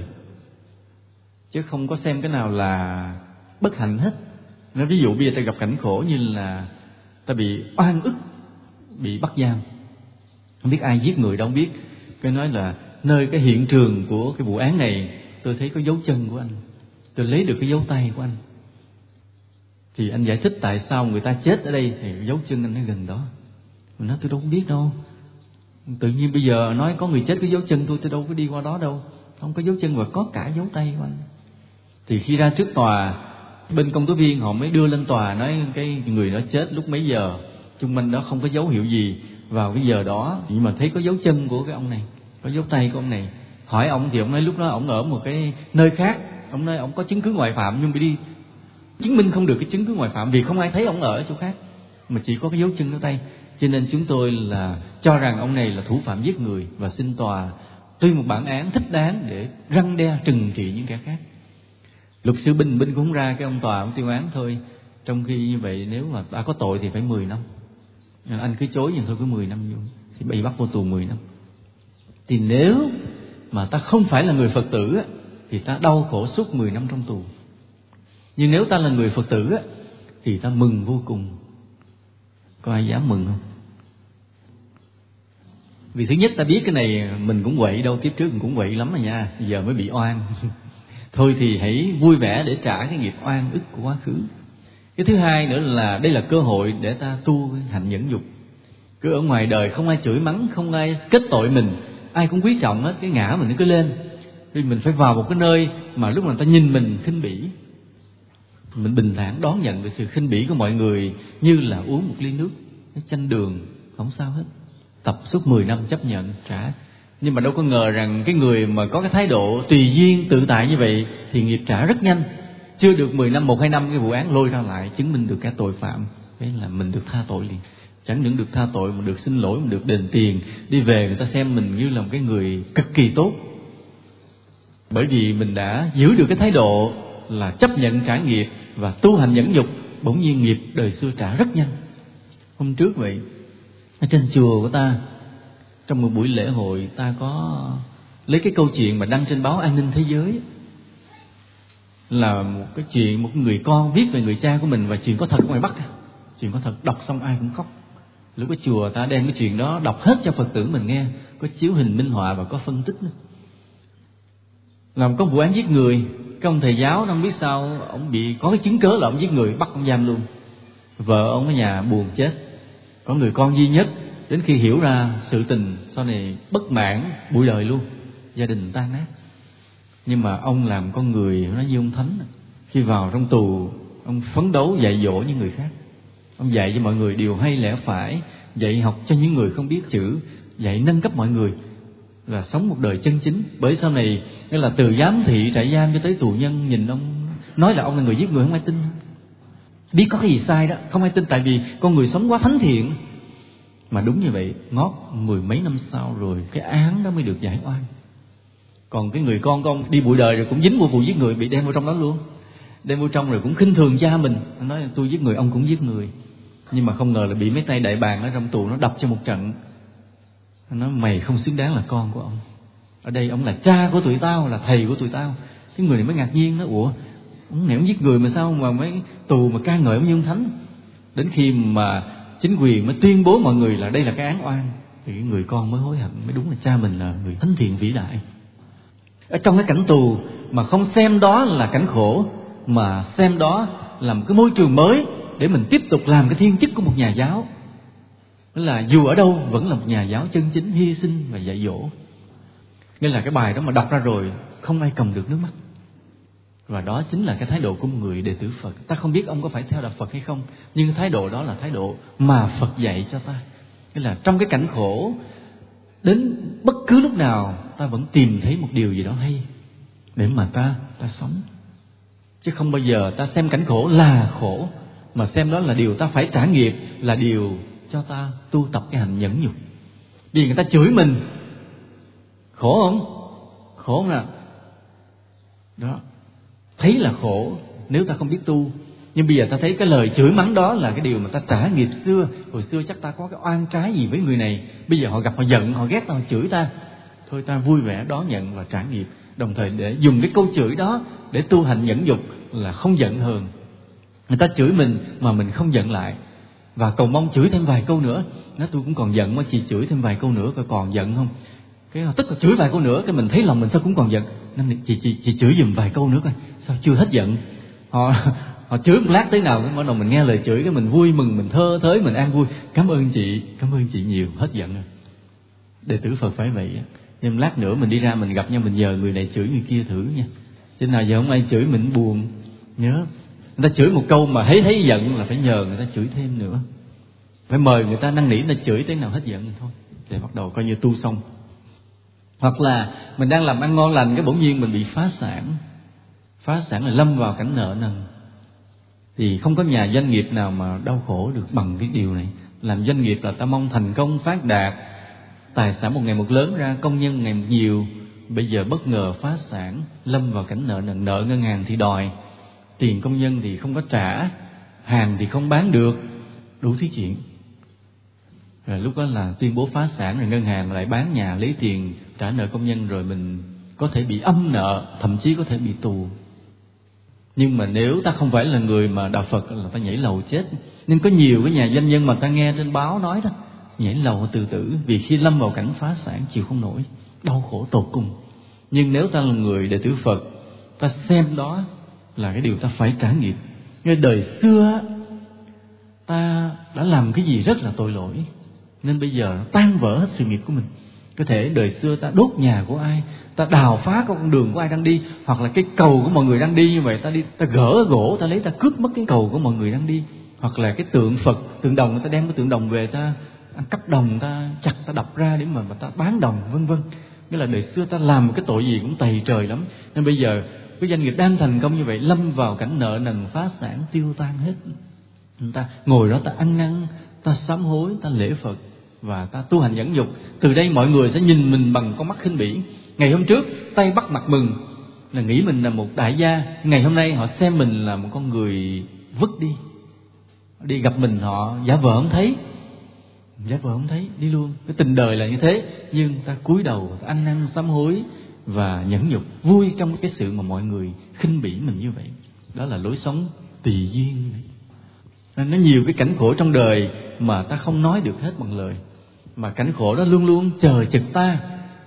chứ không có xem cái nào là bất hạnh hết. Nói ví dụ bây giờ ta gặp cảnh khổ như là ta bị oan ức, bị bắt giam, không biết ai giết người đâu biết. Cái nói là nơi cái hiện trường của cái vụ án này tôi thấy có dấu chân của anh, tôi lấy được cái dấu tay của anh. Thì anh giải thích tại sao người ta chết ở đây thì dấu chân anh ở gần đó. Mình nói tôi đâu có biết đâu. Tự nhiên bây giờ nói có người chết có dấu chân tôi đâu có đi qua đó đâu. Không có dấu chân và có cả dấu tay của anh. Thì khi ra trước tòa, bên công tố viên họ mới đưa lên tòa nói cái người đó chết lúc mấy giờ, chung quanh đó không có dấu hiệu gì vào cái giờ đó, nhưng mà thấy có dấu chân của cái ông này, có dấu tay của ông này. Hỏi ông thì ông nói lúc đó ông ở một cái nơi khác, ông nói ông có chứng cứ ngoại phạm nhưng bị đi chứng minh không được cái chứng cứ ngoại phạm vì không ai thấy ông ở chỗ khác, mà chỉ có cái dấu chân dấu tay. Cho nên chúng tôi là cho rằng ông này là thủ phạm giết người và xin tòa tuyên một bản án thích đáng để răn đe trừng trị những kẻ khác. Luật sư Bình cũng không ra, cái ông tòa ông tuyên án thôi. Trong khi như vậy nếu mà ta có tội thì phải 10 năm. Anh cứ chối nhưng thôi cứ 10 năm vô, thì bị bắt vô tù 10 năm. Thì nếu mà ta không phải là người Phật tử thì ta đau khổ suốt 10 năm trong tù. Nhưng nếu ta là người Phật tử thì ta mừng vô cùng. Có ai dám mừng không? Vì thứ nhất ta biết cái này mình cũng quậy đâu, kiếp trước mình cũng quậy lắm rồi nha, giờ mới bị oan. Thôi thì hãy vui vẻ để trả cái nghiệp oan ức của quá khứ. Cái thứ hai nữa là đây là cơ hội để ta tu hạnh nhẫn nhục. Cứ ở ngoài đời không ai chửi mắng, không ai kết tội mình, ai cũng quý trọng hết, cái ngã mình nó cứ lên. Vì mình phải vào một cái nơi mà lúc nào ta nhìn mình khinh bỉ, mình bình thản đón nhận cái sự khinh bỉ của mọi người như là uống một ly nước, cái chanh đường, không sao hết. Tập suốt 10 năm chấp nhận trả. Nhưng mà đâu có ngờ rằng cái người mà có cái thái độ tùy duyên tự tại như vậy thì nghiệp trả rất nhanh. Chưa được 10 năm, 1-2 năm cái vụ án lôi ra lại chứng minh được cả tội phạm, thế là mình được tha tội liền. Chẳng những được tha tội mà được xin lỗi, mà được đền tiền. Đi về người ta xem mình như là một cái người cực kỳ tốt, bởi vì mình đã giữ được cái thái độ là chấp nhận trả nghiệp và tu hành nhẫn nhục. Bỗng nhiên nghiệp đời xưa trả rất nhanh. Hôm trước vậy, ở trên chùa của ta, trong một buổi lễ hội, ta có lấy cái câu chuyện mà đăng trên báo An Ninh Thế Giới, là một cái chuyện một người con viết về người cha của mình, và chuyện có thật ở ngoài Bắc. Chuyện có thật, đọc xong ai cũng khóc. Lúc ở chùa ta đem cái chuyện đó đọc hết cho Phật tử mình nghe, có chiếu hình minh họa và có phân tích nữa. Làm có vụ án giết người, cái ông thầy giáo nó không biết sao ông bị có cái chứng cớ là ông giết người, bắt ông giam luôn. Vợ ông ở nhà buồn chết, có người con duy nhất, đến khi hiểu ra sự tình sau này bất mãn bụi đời luôn, gia đình tan nát. Nhưng mà ông làm con người nó như ông thánh. Khi vào trong tù, ông phấn đấu dạy dỗ những người khác. Ông dạy cho mọi người điều hay lẽ phải, dạy học cho những người không biết chữ, dạy nâng cấp mọi người là sống một đời chân chính. Bởi sau này nghĩa là từ giám thị trại giam cho tới tù nhân nhìn ông nói là ông là người giết người, không ai tin. Biết có cái gì sai đó, không ai tin, tại vì con người sống quá thánh thiện. Mà đúng như vậy, ngót 10 mấy năm sau rồi cái án đó mới được giải oan. Còn cái người con của ông đi bụi đời rồi cũng dính một vụ giết người, bị đem vào trong đó luôn. Đem vô trong rồi cũng khinh thường cha mình, nói tôi giết người, ông cũng giết người. Nhưng mà không ngờ là bị mấy tay đại bàng ở trong tù nó đập cho một trận. Nó nói mày không xứng đáng là con của ông. Ở đây ông là cha của tụi tao, là thầy của tụi tao. Cái người này mới ngạc nhiên, nó ủa, ông này ông giết người mà sao mà mấy tù mà ca ngợi ông như ông thánh. Đến khi mà chính quyền mới tuyên bố mọi người là đây là cái án oan, thì cái người con mới hối hận, mới đúng là cha mình là người thánh thiện vĩ đại. Ở trong cái cảnh tù mà không xem đó là cảnh khổ, mà xem đó là một cái môi trường mới để mình tiếp tục làm cái thiên chức của một nhà giáo. Nghĩa là dù ở đâu vẫn là một nhà giáo chân chính, hy sinh và dạy dỗ. Nghĩa là cái bài đó mà đọc ra rồi không ai cầm được nước mắt. Và đó chính là cái thái độ của một người đệ tử Phật. Ta không biết ông có phải theo đạo Phật hay không, nhưng thái độ đó là thái độ mà Phật dạy cho ta. Nghĩa là trong cái cảnh khổ, đến bất cứ lúc nào ta vẫn tìm thấy một điều gì đó hay để mà ta sống. Chứ không bao giờ ta xem cảnh khổ là khổ, mà xem đó là điều ta phải trả nghiệp, là điều cho ta tu tập cái hành nhẫn nhục. Vì người ta chửi mình, khổ không? Khổ không nào? Đó, thấy là khổ nếu ta không biết tu. Nhưng bây giờ ta thấy cái lời chửi mắng đó là cái điều mà ta trả nghiệp xưa. Hồi xưa chắc ta có cái oan trái gì với người này, bây giờ họ gặp họ giận, họ ghét ta, họ chửi ta. Thôi ta vui vẻ đón nhận và trả nghiệp. Đồng thời để dùng cái câu chửi đó để tu hành nhẫn dục, là không giận hờn. Người ta chửi mình mà mình không giận lại, và cầu mong chửi thêm vài câu nữa. Nói tôi cũng còn giận, mà chị chửi thêm vài câu nữa coi còn giận không. Cái tức là chửi vài câu nữa, cái mình thấy lòng mình sao cũng còn giận, nên chị chửi giùm vài câu nữa coi sao chưa hết giận. Họ chửi một lát tới nào cái bắt đầu mình nghe lời chửi, cái mình vui mừng, mình thơ thới, mình an vui. Cảm ơn chị nhiều, hết giận rồi. Đệ tử Phật phải vậy. Nhưng lát nữa mình đi ra mình gặp nhau, mình nhờ người này chửi người kia thử nha. Chứ nào giờ không ai chửi mình buồn. Nhớ, người ta chửi một câu mà thấy giận là phải nhờ người ta chửi thêm nữa. Phải mời người ta năn nỉ, người ta chửi tới nào hết giận rồi thôi, để bắt đầu coi như tu xong. Hoặc là mình đang làm ăn ngon lành, cái bỗng nhiên mình bị phá sản. Phá sản là lâm vào cảnh nợ nần. Thì không có nhà doanh nghiệp nào mà đau khổ được bằng cái điều này. Làm doanh nghiệp là ta mong thành công phát đạt, tài sản một ngày một lớn ra, công nhân ngày một nhiều. Bây giờ bất ngờ phá sản, lâm vào cảnh nợ nần. Nợ ngân hàng thì đòi, tiền công nhân thì không có trả, hàng thì không bán được, đủ thứ chuyện. Rồi lúc đó là tuyên bố phá sản, rồi ngân hàng lại bán nhà lấy tiền trả nợ công nhân, rồi mình có thể bị âm nợ, thậm chí có thể bị tù. Nhưng mà nếu ta không phải là người mà đạo Phật là ta nhảy lầu chết. Nhưng có nhiều cái nhà doanh nhân mà ta nghe trên báo nói đó, nhảy lầu tự tử, vì khi lâm vào cảnh phá sản chịu không nổi, đau khổ tột cùng. Nhưng nếu ta là người đệ tử Phật, ta xem đó là cái điều ta phải trải nghiệm. Nghe đời xưa ta đã làm cái gì rất là tội lỗi, nên bây giờ tan vỡ hết sự nghiệp của mình. Có thể đời xưa ta đốt nhà của ai, ta đào phá con đường của ai đang đi, hoặc là cái cầu của mọi người đang đi như vậy, ta gỡ gỗ, ta lấy, ta cướp mất cái cầu của mọi người đang đi. Hoặc là cái tượng Phật, tượng đồng, ta đem cái tượng đồng về, ta ăn cắp đồng, ta chặt, ta đập ra để mà ta bán đồng, vân vân. Nghĩa là đời xưa ta làm cái tội gì cũng tày trời lắm. Nên bây giờ cái doanh nghiệp đang thành công như vậy, lâm vào cảnh nợ nần phá sản, tiêu tan hết. Ta ngồi đó, ta ăn năn, ta sám hối, ta lễ Phật và ta tu hành nhẫn nhục. Từ đây mọi người sẽ nhìn mình bằng con mắt khinh bỉ. Ngày hôm trước tay bắt mặt mừng là nghĩ mình là một đại gia, ngày hôm nay họ xem mình là một con người vứt đi. Đi gặp mình họ giả vờ không thấy, đi luôn. Cái tình đời là như thế. Nhưng ta cúi đầu, ta ăn năn sám hối và nhẫn nhục, vui trong cái sự mà mọi người khinh bỉ mình như vậy. Đó là lối sống tùy duyên. Nên nó nhiều cái cảnh khổ trong đời mà ta không nói được hết bằng lời, mà cảnh khổ đó luôn luôn chờ chực ta,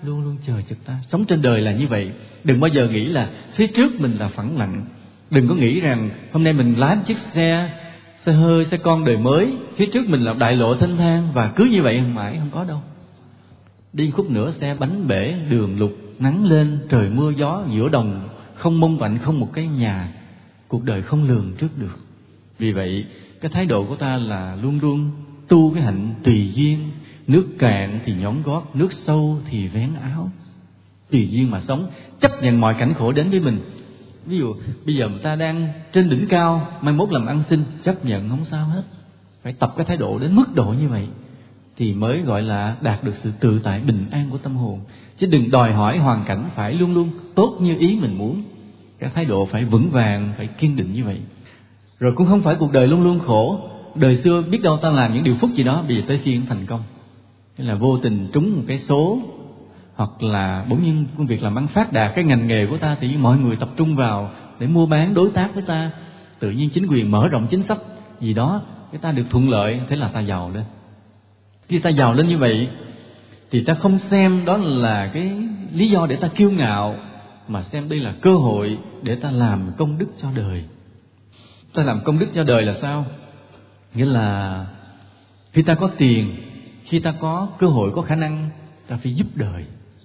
Sống trên đời là như vậy. Đừng bao giờ nghĩ là phía trước mình là phẳng lặng. Đừng có nghĩ rằng hôm nay mình lái chiếc xe hơi, xe con đời mới, phía trước mình là đại lộ thênh thang, và cứ như vậy mãi, không có đâu. Đi khúc nữa xe bánh bể, đường lục, nắng lên, trời mưa gió, giữa đồng không mông vạnh, không một cái nhà. Cuộc đời không lường trước được. Vì vậy cái thái độ của ta là luôn luôn tu cái hạnh tùy duyên. Nước cạn thì nhón gót, nước sâu thì vén áo. Tùy duyên mà sống, chấp nhận mọi cảnh khổ đến với mình. Ví dụ bây giờ người ta đang trên đỉnh cao, mai mốt làm ăn xin, chấp nhận không sao hết. Phải tập cái thái độ đến mức độ như vậy thì mới gọi là đạt được sự tự tại bình an của tâm hồn. Chứ đừng đòi hỏi hoàn cảnh phải luôn luôn tốt như ý mình muốn. Cái thái độ phải vững vàng, phải kiên định như vậy. Rồi cũng không phải cuộc đời luôn luôn khổ. Đời xưa biết đâu ta làm những điều phúc gì đó, bây giờ tới khi thành công, thế là vô tình trúng một cái số, hoặc là bỗng nhiên công việc làm ăn phát đạt, cái ngành nghề của ta thì mọi người tập trung vào để mua bán đối tác với ta. Tự nhiên chính quyền mở rộng chính sách gì đó, cái ta được thuận lợi, thế là ta giàu lên. Khi ta giàu lên như vậy thì ta không xem đó là cái lý do để ta kiêu ngạo, mà xem đây là cơ hội để ta làm công đức cho đời. Ta làm công đức cho đời là sao? Nghĩa là khi ta có tiền, khi ta có cơ hội, có khả năng, ta phải giúp đời.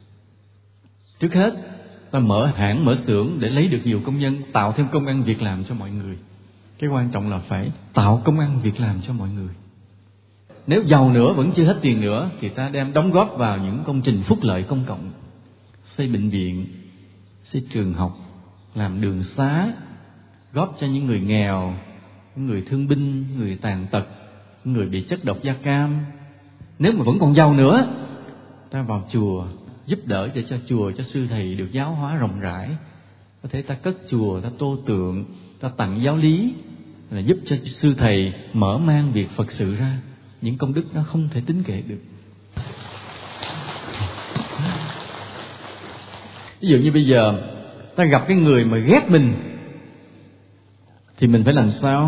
Trước hết ta mở hãng, mở xưởng để lấy được nhiều công nhân, tạo thêm công ăn việc làm cho mọi người. Cái quan trọng là phải tạo công ăn việc làm cho mọi người. Nếu giàu nữa vẫn chưa hết tiền nữa thì ta đem đóng góp vào những công trình phúc lợi công cộng, xây bệnh viện, xây trường học, làm đường xá, góp cho những người nghèo, những người thương binh, người tàn tật, những người bị chất độc da cam. Nếu mà vẫn còn giàu nữa, ta vào chùa giúp đỡ để cho chùa, cho sư thầy được giáo hóa rộng rãi. Có thể ta cất chùa, ta tô tượng, ta tặng giáo lý, là giúp cho sư thầy mở mang việc Phật sự ra. Những công đức đó không thể tính kể được. Ví dụ như bây giờ ta gặp cái người mà ghét mình thì mình phải làm sao?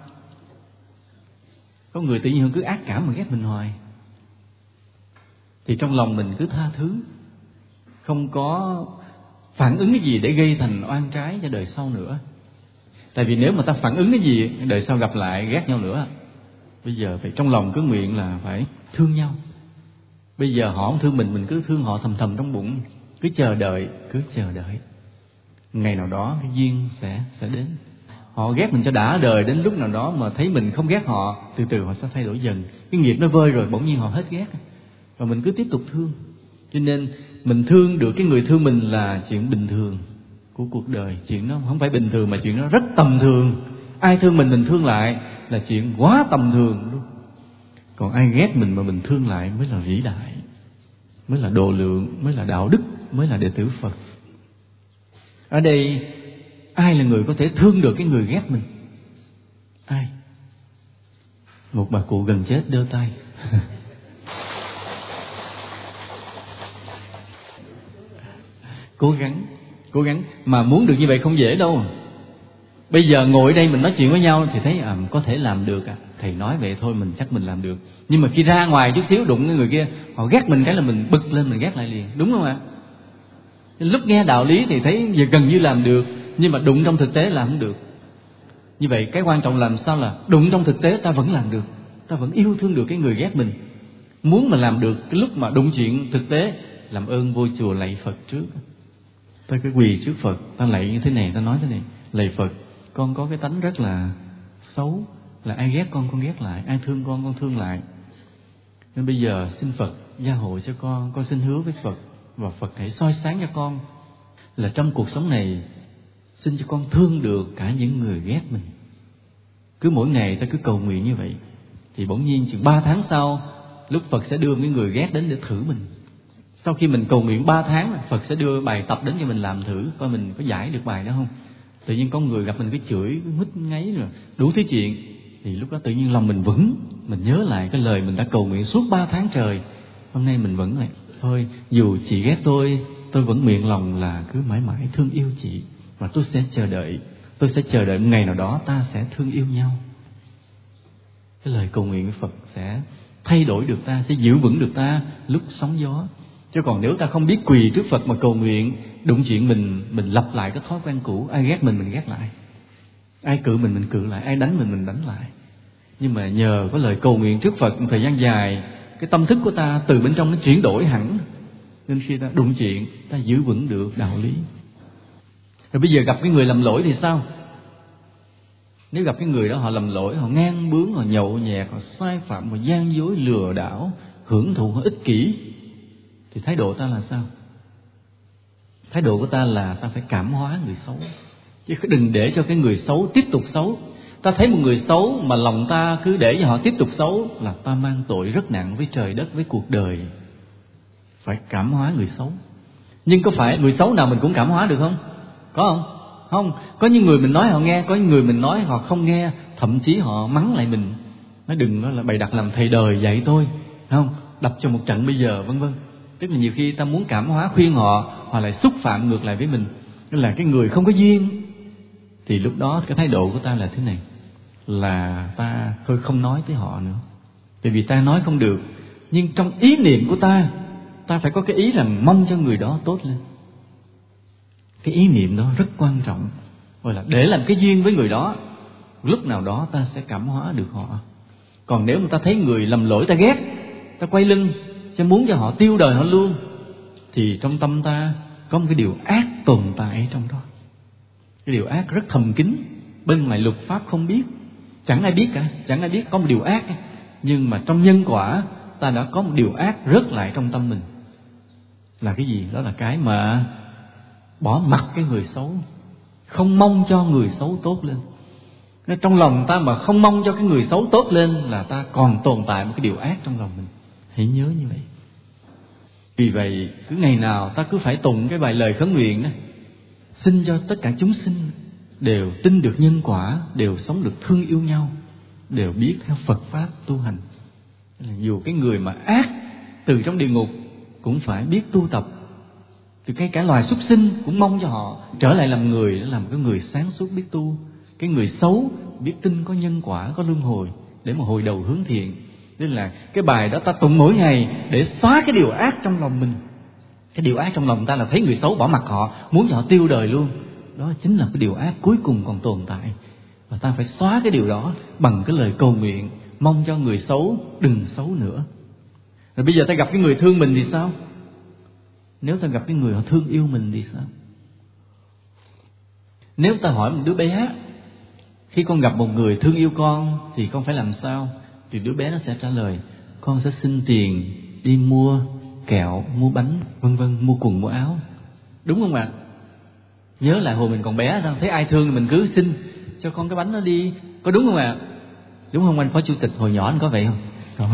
Có người tự nhiên cứ ác cảm mà ghét mình hoài, thì trong lòng mình cứ tha thứ, không có phản ứng cái gì để gây thành oan trái cho đời sau nữa. Tại vì nếu mà ta phản ứng cái gì, đời sau gặp lại ghét nhau nữa. Bây giờ phải trong lòng cứ nguyện là phải thương nhau. Bây giờ họ không thương mình cứ thương họ thầm thầm trong bụng. Cứ chờ đợi. Ngày nào đó cái duyên sẽ đến. Họ ghét mình cho đã đời, đến lúc nào đó mà thấy mình không ghét họ, từ từ họ sẽ thay đổi dần. Cái nghiệp nó vơi rồi, bỗng nhiên họ hết ghét. Và mình cứ tiếp tục thương. Cho nên mình thương được cái người thương mình là chuyện bình thường của cuộc đời. Chuyện nó không phải bình thường mà chuyện nó rất tầm thường. Ai thương mình thương lại là chuyện quá tầm thường luôn. Còn ai ghét mình mà mình thương lại mới là vĩ đại, mới là độ lượng, mới là đạo đức, mới là đệ tử Phật. Ở đây ai là người có thể thương được cái người ghét mình? Ai? Một bà cụ gần chết đưa tay. Cố gắng mà muốn được như vậy không dễ đâu. Bây giờ ngồi ở đây mình nói chuyện với nhau thì thấy có thể làm được thầy nói vậy thôi mình chắc mình làm được. Nhưng mà khi ra ngoài chút xíu đụng cái người kia, họ ghét mình cái là mình bực lên, mình ghét lại liền, đúng không ạ? Lúc nghe đạo lý thì thấy gần như làm được, nhưng mà đụng trong thực tế là không được. Như vậy cái quan trọng làm sao là đụng trong thực tế ta vẫn làm được, ta vẫn yêu thương được cái người ghét mình. Muốn mà làm được cái lúc mà đụng chuyện thực tế, làm ơn vô chùa lạy Phật trước. Ta cứ quỳ trước Phật, ta lạy như thế này, ta nói thế này: lạy Phật, con có cái tánh rất là xấu, là ai ghét con ghét lại, ai thương con thương lại. Nên bây giờ xin Phật gia hộ cho con xin hứa với Phật, và Phật hãy soi sáng cho con là trong cuộc sống này xin cho con thương được cả những người ghét mình. Cứ mỗi ngày ta cứ cầu nguyện như vậy, thì bỗng nhiên chừng 3 tháng sau, lúc Phật sẽ đưa cái người ghét đến để thử mình. Sau khi mình cầu nguyện 3 tháng, Phật sẽ đưa bài tập đến cho mình làm thử, coi mình có giải được bài đó không. Tự nhiên có người gặp mình cái chửi, cái hít ngáy rồi đủ thứ chuyện, thì lúc đó tự nhiên lòng mình vững, mình nhớ lại cái lời mình đã cầu nguyện suốt 3 tháng trời. Hôm nay mình vẫn lại, thôi dù chị ghét tôi vẫn nguyện lòng là cứ mãi mãi thương yêu chị, và tôi sẽ chờ đợi một ngày nào đó ta sẽ thương yêu nhau. Cái lời cầu nguyện của Phật sẽ thay đổi được ta, sẽ giữ vững được ta lúc sóng gió. Chứ còn nếu ta không biết quỳ trước Phật mà cầu nguyện, đụng chuyện mình lặp lại cái thói quen cũ, ai ghét mình ghét lại, ai cự mình cự lại, ai đánh mình đánh lại. Nhưng mà nhờ có lời cầu nguyện trước Phật một thời gian dài, cái tâm thức của ta từ bên trong nó chuyển đổi hẳn, nên khi ta đụng chuyện, ta giữ vững được đạo lý. Rồi bây giờ gặp cái người làm lỗi thì sao? Nếu gặp cái người đó họ lầm lỗi, họ ngang bướng, họ nhậu nhẹt, họ sai phạm, họ gian dối, lừa đảo, hưởng thụ, họ ích kỷ, thì thái độ ta là sao? Thái độ của ta là ta phải cảm hóa người xấu, chứ đừng để cho cái người xấu tiếp tục xấu. Ta thấy một người xấu mà lòng ta cứ để cho họ tiếp tục xấu là ta mang tội rất nặng với trời đất, với cuộc đời. Phải cảm hóa người xấu. Nhưng có phải người xấu nào mình cũng cảm hóa được không? Có không? Không. Có những người mình nói họ nghe, có những người mình nói họ không nghe, thậm chí họ mắng lại mình, nói đừng nói là bày đặt làm thầy đời dạy tôi, không, đập cho một trận bây giờ, vân vân. Tức là nhiều khi ta muốn cảm hóa khuyên họ lại xúc phạm ngược lại với mình, nên là cái người không có duyên, thì lúc đó cái thái độ của ta là thế này, là ta thôi không nói tới họ nữa, tại vì ta nói không được. Nhưng trong ý niệm của ta phải có cái ý rằng mong cho người đó tốt lên. Cái ý niệm đó rất quan trọng, gọi là để làm cái duyên với người đó, lúc nào đó ta sẽ cảm hóa được họ. Còn nếu mà ta thấy người lầm lỗi ta ghét, ta quay lưng, chứ muốn cho họ tiêu đời họ luôn, thì trong tâm ta có một cái điều ác tồn tại trong đó. Cái điều ác rất thầm kín, bên ngoài luật pháp không biết, chẳng ai biết cả, chẳng ai biết có một điều ác. Nhưng mà trong nhân quả ta đã có một điều ác rớt lại trong tâm mình. Là cái gì? Đó là cái mà bỏ mặc cái người xấu, không mong cho người xấu tốt lên. Nên trong lòng ta mà không mong cho cái người xấu tốt lên là ta còn tồn tại một cái điều ác trong lòng mình. Hãy nhớ như vậy. Vì vậy cứ ngày nào ta cứ phải tụng cái bài lời khấn nguyện đó: xin cho tất cả chúng sinh đều tin được nhân quả, đều sống được thương yêu nhau, đều biết theo Phật Pháp tu hành. Dù cái người mà ác từ trong địa ngục cũng phải biết tu tập. Thì cả loài súc sinh cũng mong cho họ trở lại làm người, làm cái người sáng suốt biết tu. Cái người xấu biết tin có nhân quả, có luân hồi, để mà hồi đầu hướng thiện. Nên là cái bài đó ta tụng mỗi ngày để xóa cái điều ác trong lòng mình. Cái điều ác trong lòng ta là thấy người xấu bỏ mặc họ, muốn cho họ tiêu đời luôn. Đó chính là cái điều ác cuối cùng còn tồn tại. Và ta phải xóa cái điều đó bằng cái lời cầu nguyện, mong cho người xấu đừng xấu nữa. Rồi bây giờ ta gặp cái người thương mình thì sao? Nếu ta gặp cái người họ thương yêu mình thì sao? Nếu ta hỏi một đứa bé, khi con gặp một người thương yêu con thì con phải làm sao? Thì đứa bé nó sẽ trả lời: con sẽ xin tiền đi mua kẹo, mua bánh, vân vân, mua quần, mua áo. Đúng không ạ? Nhớ lại hồi mình còn bé sao? Thấy ai thương thì mình cứ xin cho con cái bánh đó đi. Có đúng không ạ? Đúng không anh Phó Chủ tịch? Hồi nhỏ anh có vậy không?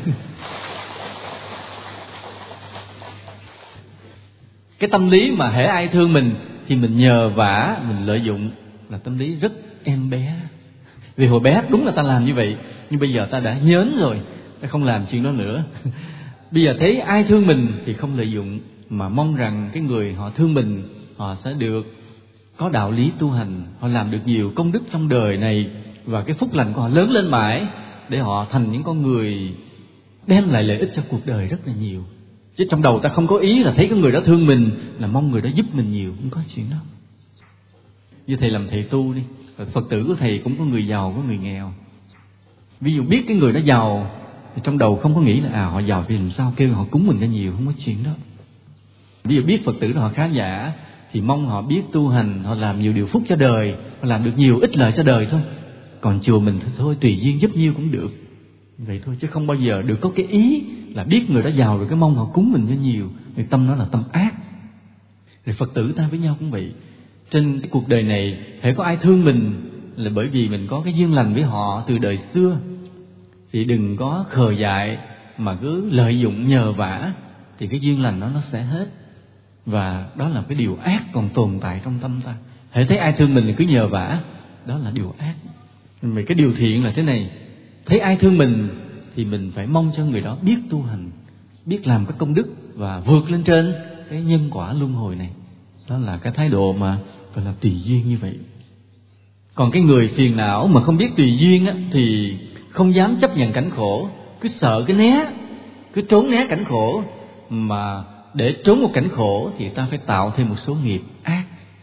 Cái tâm lý mà hễ ai thương mình thì mình nhờ vả, mình lợi dụng, là tâm lý rất em bé. Vì hồi bé đúng là ta làm như vậy, nhưng bây giờ ta đã nhớn rồi, ta không làm chuyện đó nữa. Bây giờ thấy ai thương mình thì không lợi dụng, mà mong rằng cái người họ thương mình, họ sẽ được có đạo lý tu hành, họ làm được nhiều công đức trong đời này, và cái phúc lành của họ lớn lên mãi, để họ thành những con người đem lại lợi ích cho cuộc đời rất là nhiều. Chứ trong đầu ta không có ý là thấy cái người đó thương mình là mong người đó giúp mình nhiều, không có chuyện đó. Như thầy làm thầy tu đi, Phật tử của thầy cũng có người giàu, có người nghèo. Ví dụ biết cái người đó giàu thì trong đầu không có nghĩ là họ giàu vì làm sao kêu họ cúng mình ra nhiều, không có chuyện đó. Ví dụ biết Phật tử đó họ khá giả thì mong họ biết tu hành, họ làm nhiều điều phúc cho đời, họ làm được nhiều ích lợi cho đời thôi. Còn chùa mình thì thôi tùy duyên giúp nhiêu cũng được, vậy thôi, chứ không bao giờ được có cái ý là biết người đó giàu rồi cái mong họ cúng mình cho nhiều. Thì tâm đó là tâm ác. Rồi Phật tử ta với nhau cũng vậy. Trên cái cuộc đời này hễ có ai thương mình là bởi vì mình có cái duyên lành với họ từ đời xưa, thì đừng có khờ dại mà cứ lợi dụng nhờ vả, thì cái duyên lành đó nó sẽ hết. Và đó là cái điều ác còn tồn tại trong tâm ta. Hễ thấy ai thương mình thì cứ nhờ vả, đó là điều ác. Mà cái điều thiện là thế này, thấy ai thương mình thì mình phải mong cho người đó biết tu hành, biết làm các công đức và vượt lên trên cái nhân quả luân hồi này. Đó là cái thái độ mà gọi là tùy duyên như vậy. Còn cái người phiền não mà không biết tùy duyên á, thì không dám chấp nhận cảnh khổ, cứ sợ cái né, cứ trốn né cảnh khổ. Mà để trốn một cảnh khổ thì ta phải tạo thêm một số nghiệp ác.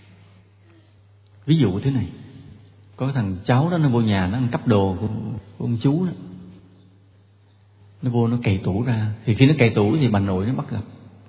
Ví dụ thế này, có cái thằng cháu đó nó vô nhà nó ăn cắp đồ của ông chú đó. Nó vô nó cày tủ ra, thì khi nó cày tủ thì bà nội nó bắt gặp.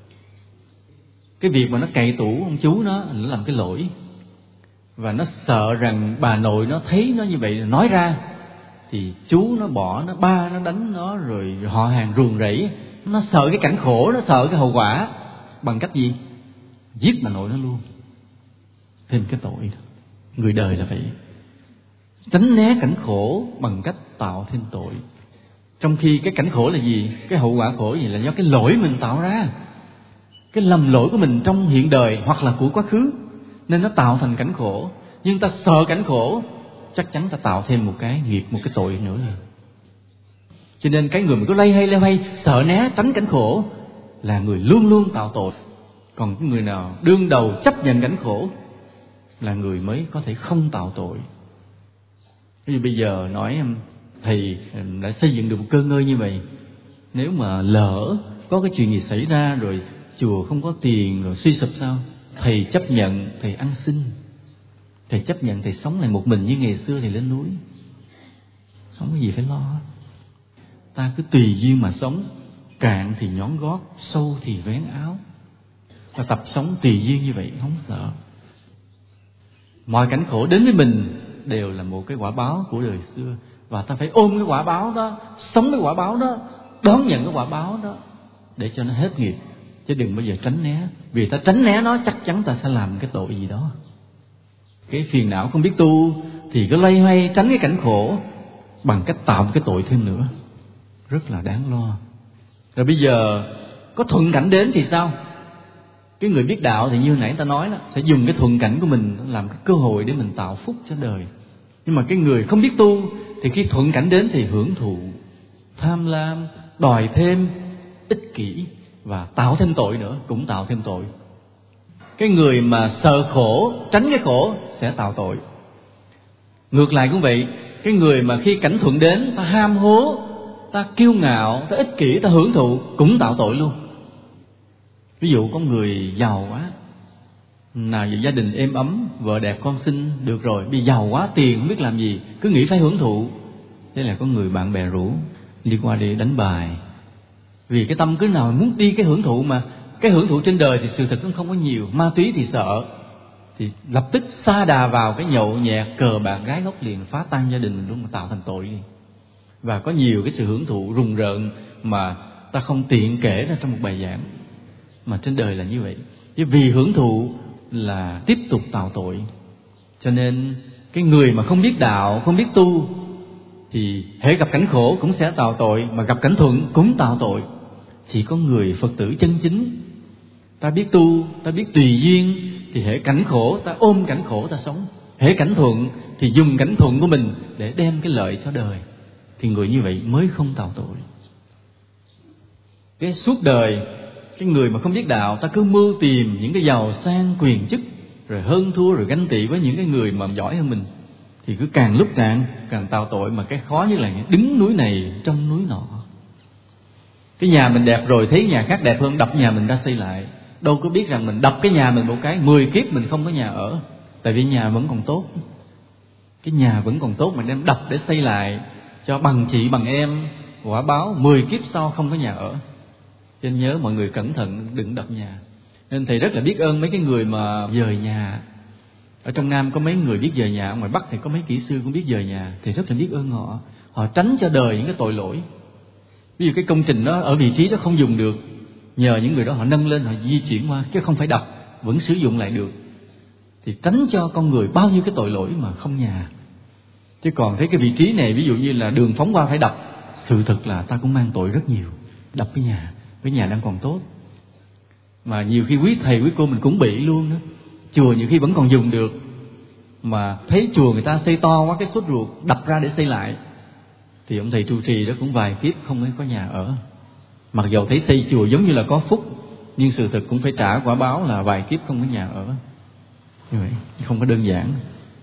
Cái việc mà nó cày tủ ông chú nó làm cái lỗi, và nó sợ rằng bà nội nó thấy nó như vậy nói ra thì chú nó bỏ nó, ba nó đánh nó, rồi họ hàng ruồng rẫy. Nó sợ cái cảnh khổ, nó sợ cái hậu quả. Bằng cách gì? Giết bà nội nó luôn, thêm cái tội đó. Người đời là vậy, tránh né cảnh khổ bằng cách tạo thêm tội. Trong khi cái cảnh khổ là gì? Cái hậu quả khổ gì là do cái lỗi mình tạo ra, cái lầm lỗi của mình trong hiện đời hoặc là của quá khứ, nên nó tạo thành cảnh khổ. Nhưng ta sợ cảnh khổ, chắc chắn ta tạo thêm một cái nghiệp, một cái tội nữa. Cho nên cái người mà cứ loay hoay sợ né tránh cảnh khổ là người luôn luôn tạo tội. Còn cái người nào đương đầu chấp nhận cảnh khổ là người mới có thể không tạo tội. Ví dụ bây giờ nói thầy đã xây dựng được một cơ ngơi như vậy, nếu mà lỡ có cái chuyện gì xảy ra rồi chùa không có tiền rồi suy sụp sao? Thầy chấp nhận thầy ăn xin, thầy chấp nhận thầy sống lại một mình như ngày xưa, thầy lên núi, không có gì phải lo. Ta cứ tùy duyên mà sống, cạn thì nhón gót, sâu thì vén áo. Ta tập sống tùy duyên như vậy, không sợ. Mọi cảnh khổ đến với mình đều là một cái quả báo của đời xưa, và ta phải ôm cái quả báo đó, sống với quả báo đó, đón nhận cái quả báo đó để cho nó hết nghiệp, chứ đừng bao giờ tránh né. Vì ta tránh né nó chắc chắn ta sẽ làm cái tội gì đó. Cái phiền não không biết tu thì cứ loay hoay tránh cái cảnh khổ bằng cách tạo một cái tội thêm nữa, rất là đáng lo. Rồi bây giờ có thuận cảnh đến thì sao? Cái người biết đạo thì như nãy ta nói đó, sẽ dùng cái thuận cảnh của mình làm cái cơ hội để mình tạo phúc cho đời. Nhưng mà cái người không biết tu thì khi thuận cảnh đến thì hưởng thụ, tham lam, đòi thêm, ích kỷ và tạo thêm tội nữa, cũng tạo thêm tội. Cái người mà sợ khổ, tránh cái khổ sẽ tạo tội. Ngược lại cũng vậy, cái người mà khi cảnh thuận đến ta ham hố, ta kiêu ngạo, ta ích kỷ, ta hưởng thụ cũng tạo tội luôn. Ví dụ có người giàu quá, nào về gia đình êm ấm, vợ đẹp con xinh, được rồi, bị giàu quá, tiền không biết làm gì, cứ nghĩ phải hưởng thụ. Thế là có người bạn bè rủ đi qua đi đánh bài. Vì cái tâm cứ nào muốn đi cái hưởng thụ, mà cái hưởng thụ trên đời thì sự thật nó không có nhiều. Ma túy thì sợ, thì lập tức sa đà vào cái nhậu nhẹt, cờ bạc, gái gốc liền, phá tan gia đình mình luôn, mà tạo thành tội đi. Và có nhiều cái sự hưởng thụ rùng rợn mà ta không tiện kể ra trong một bài giảng, mà trên đời là như vậy. Chứ vì hưởng thụ là tiếp tục tạo tội. Cho nên cái người mà không biết đạo, không biết tu thì hễ gặp cảnh khổ cũng sẽ tạo tội, mà gặp cảnh thuận cũng tạo tội. Chỉ có người Phật tử chân chính, ta biết tu, ta biết tùy duyên, thì hễ cảnh khổ ta ôm cảnh khổ ta sống, hễ cảnh thuận thì dùng cảnh thuận của mình để đem cái lợi cho đời, thì người như vậy mới không tạo tội. Cái suốt đời cái người mà không biết đạo, ta cứ mưu tìm những cái giàu sang quyền chức, rồi hơn thua, rồi ganh tị với những cái người mà giỏi hơn mình, thì cứ càng lúc càng tạo tội. Mà cái khó nhất là đứng núi này trong núi nọ. Cái nhà mình đẹp rồi thấy nhà khác đẹp hơn, đập nhà mình ra xây lại. Đâu có biết rằng mình đập cái nhà mình một cái 10 kiếp mình không có nhà ở. Tại vì nhà vẫn còn tốt. Cái nhà vẫn còn tốt mà đem đập để xây lại cho bằng chị bằng em, quả báo 10 kiếp sau không có nhà ở. Cho nên nhớ mọi người cẩn thận đừng đập nhà. Nên thầy rất là biết ơn mấy cái người mà dời nhà. Ở trong Nam có mấy người biết dời nhà, ở ngoài Bắc thì có mấy kỹ sư cũng biết dời nhà. Thầy rất là biết ơn họ. Họ tránh cho đời những cái tội lỗi. Ví dụ cái công trình đó ở vị trí đó không dùng được, nhờ những người đó họ nâng lên, họ di chuyển qua, chứ không phải đập, vẫn sử dụng lại được. Thì tránh cho con người bao nhiêu cái tội lỗi mà không nhà. Chứ còn thấy cái vị trí này, ví dụ như là đường phóng qua phải đập, sự thật là ta cũng mang tội rất nhiều. Đập cái nhà đang còn tốt. Mà nhiều khi quý thầy quý cô mình cũng bị luôn đó. Chùa nhiều khi vẫn còn dùng được, mà thấy chùa người ta xây to quá cái sốt ruột đập ra để xây lại, thì ông thầy trụ trì đó cũng vài kiếp không có nhà ở. Mặc dầu thấy xây chùa giống như là có phúc, nhưng sự thật cũng phải trả quả báo là vài kiếp không có nhà ở. Như vậy không có đơn giản.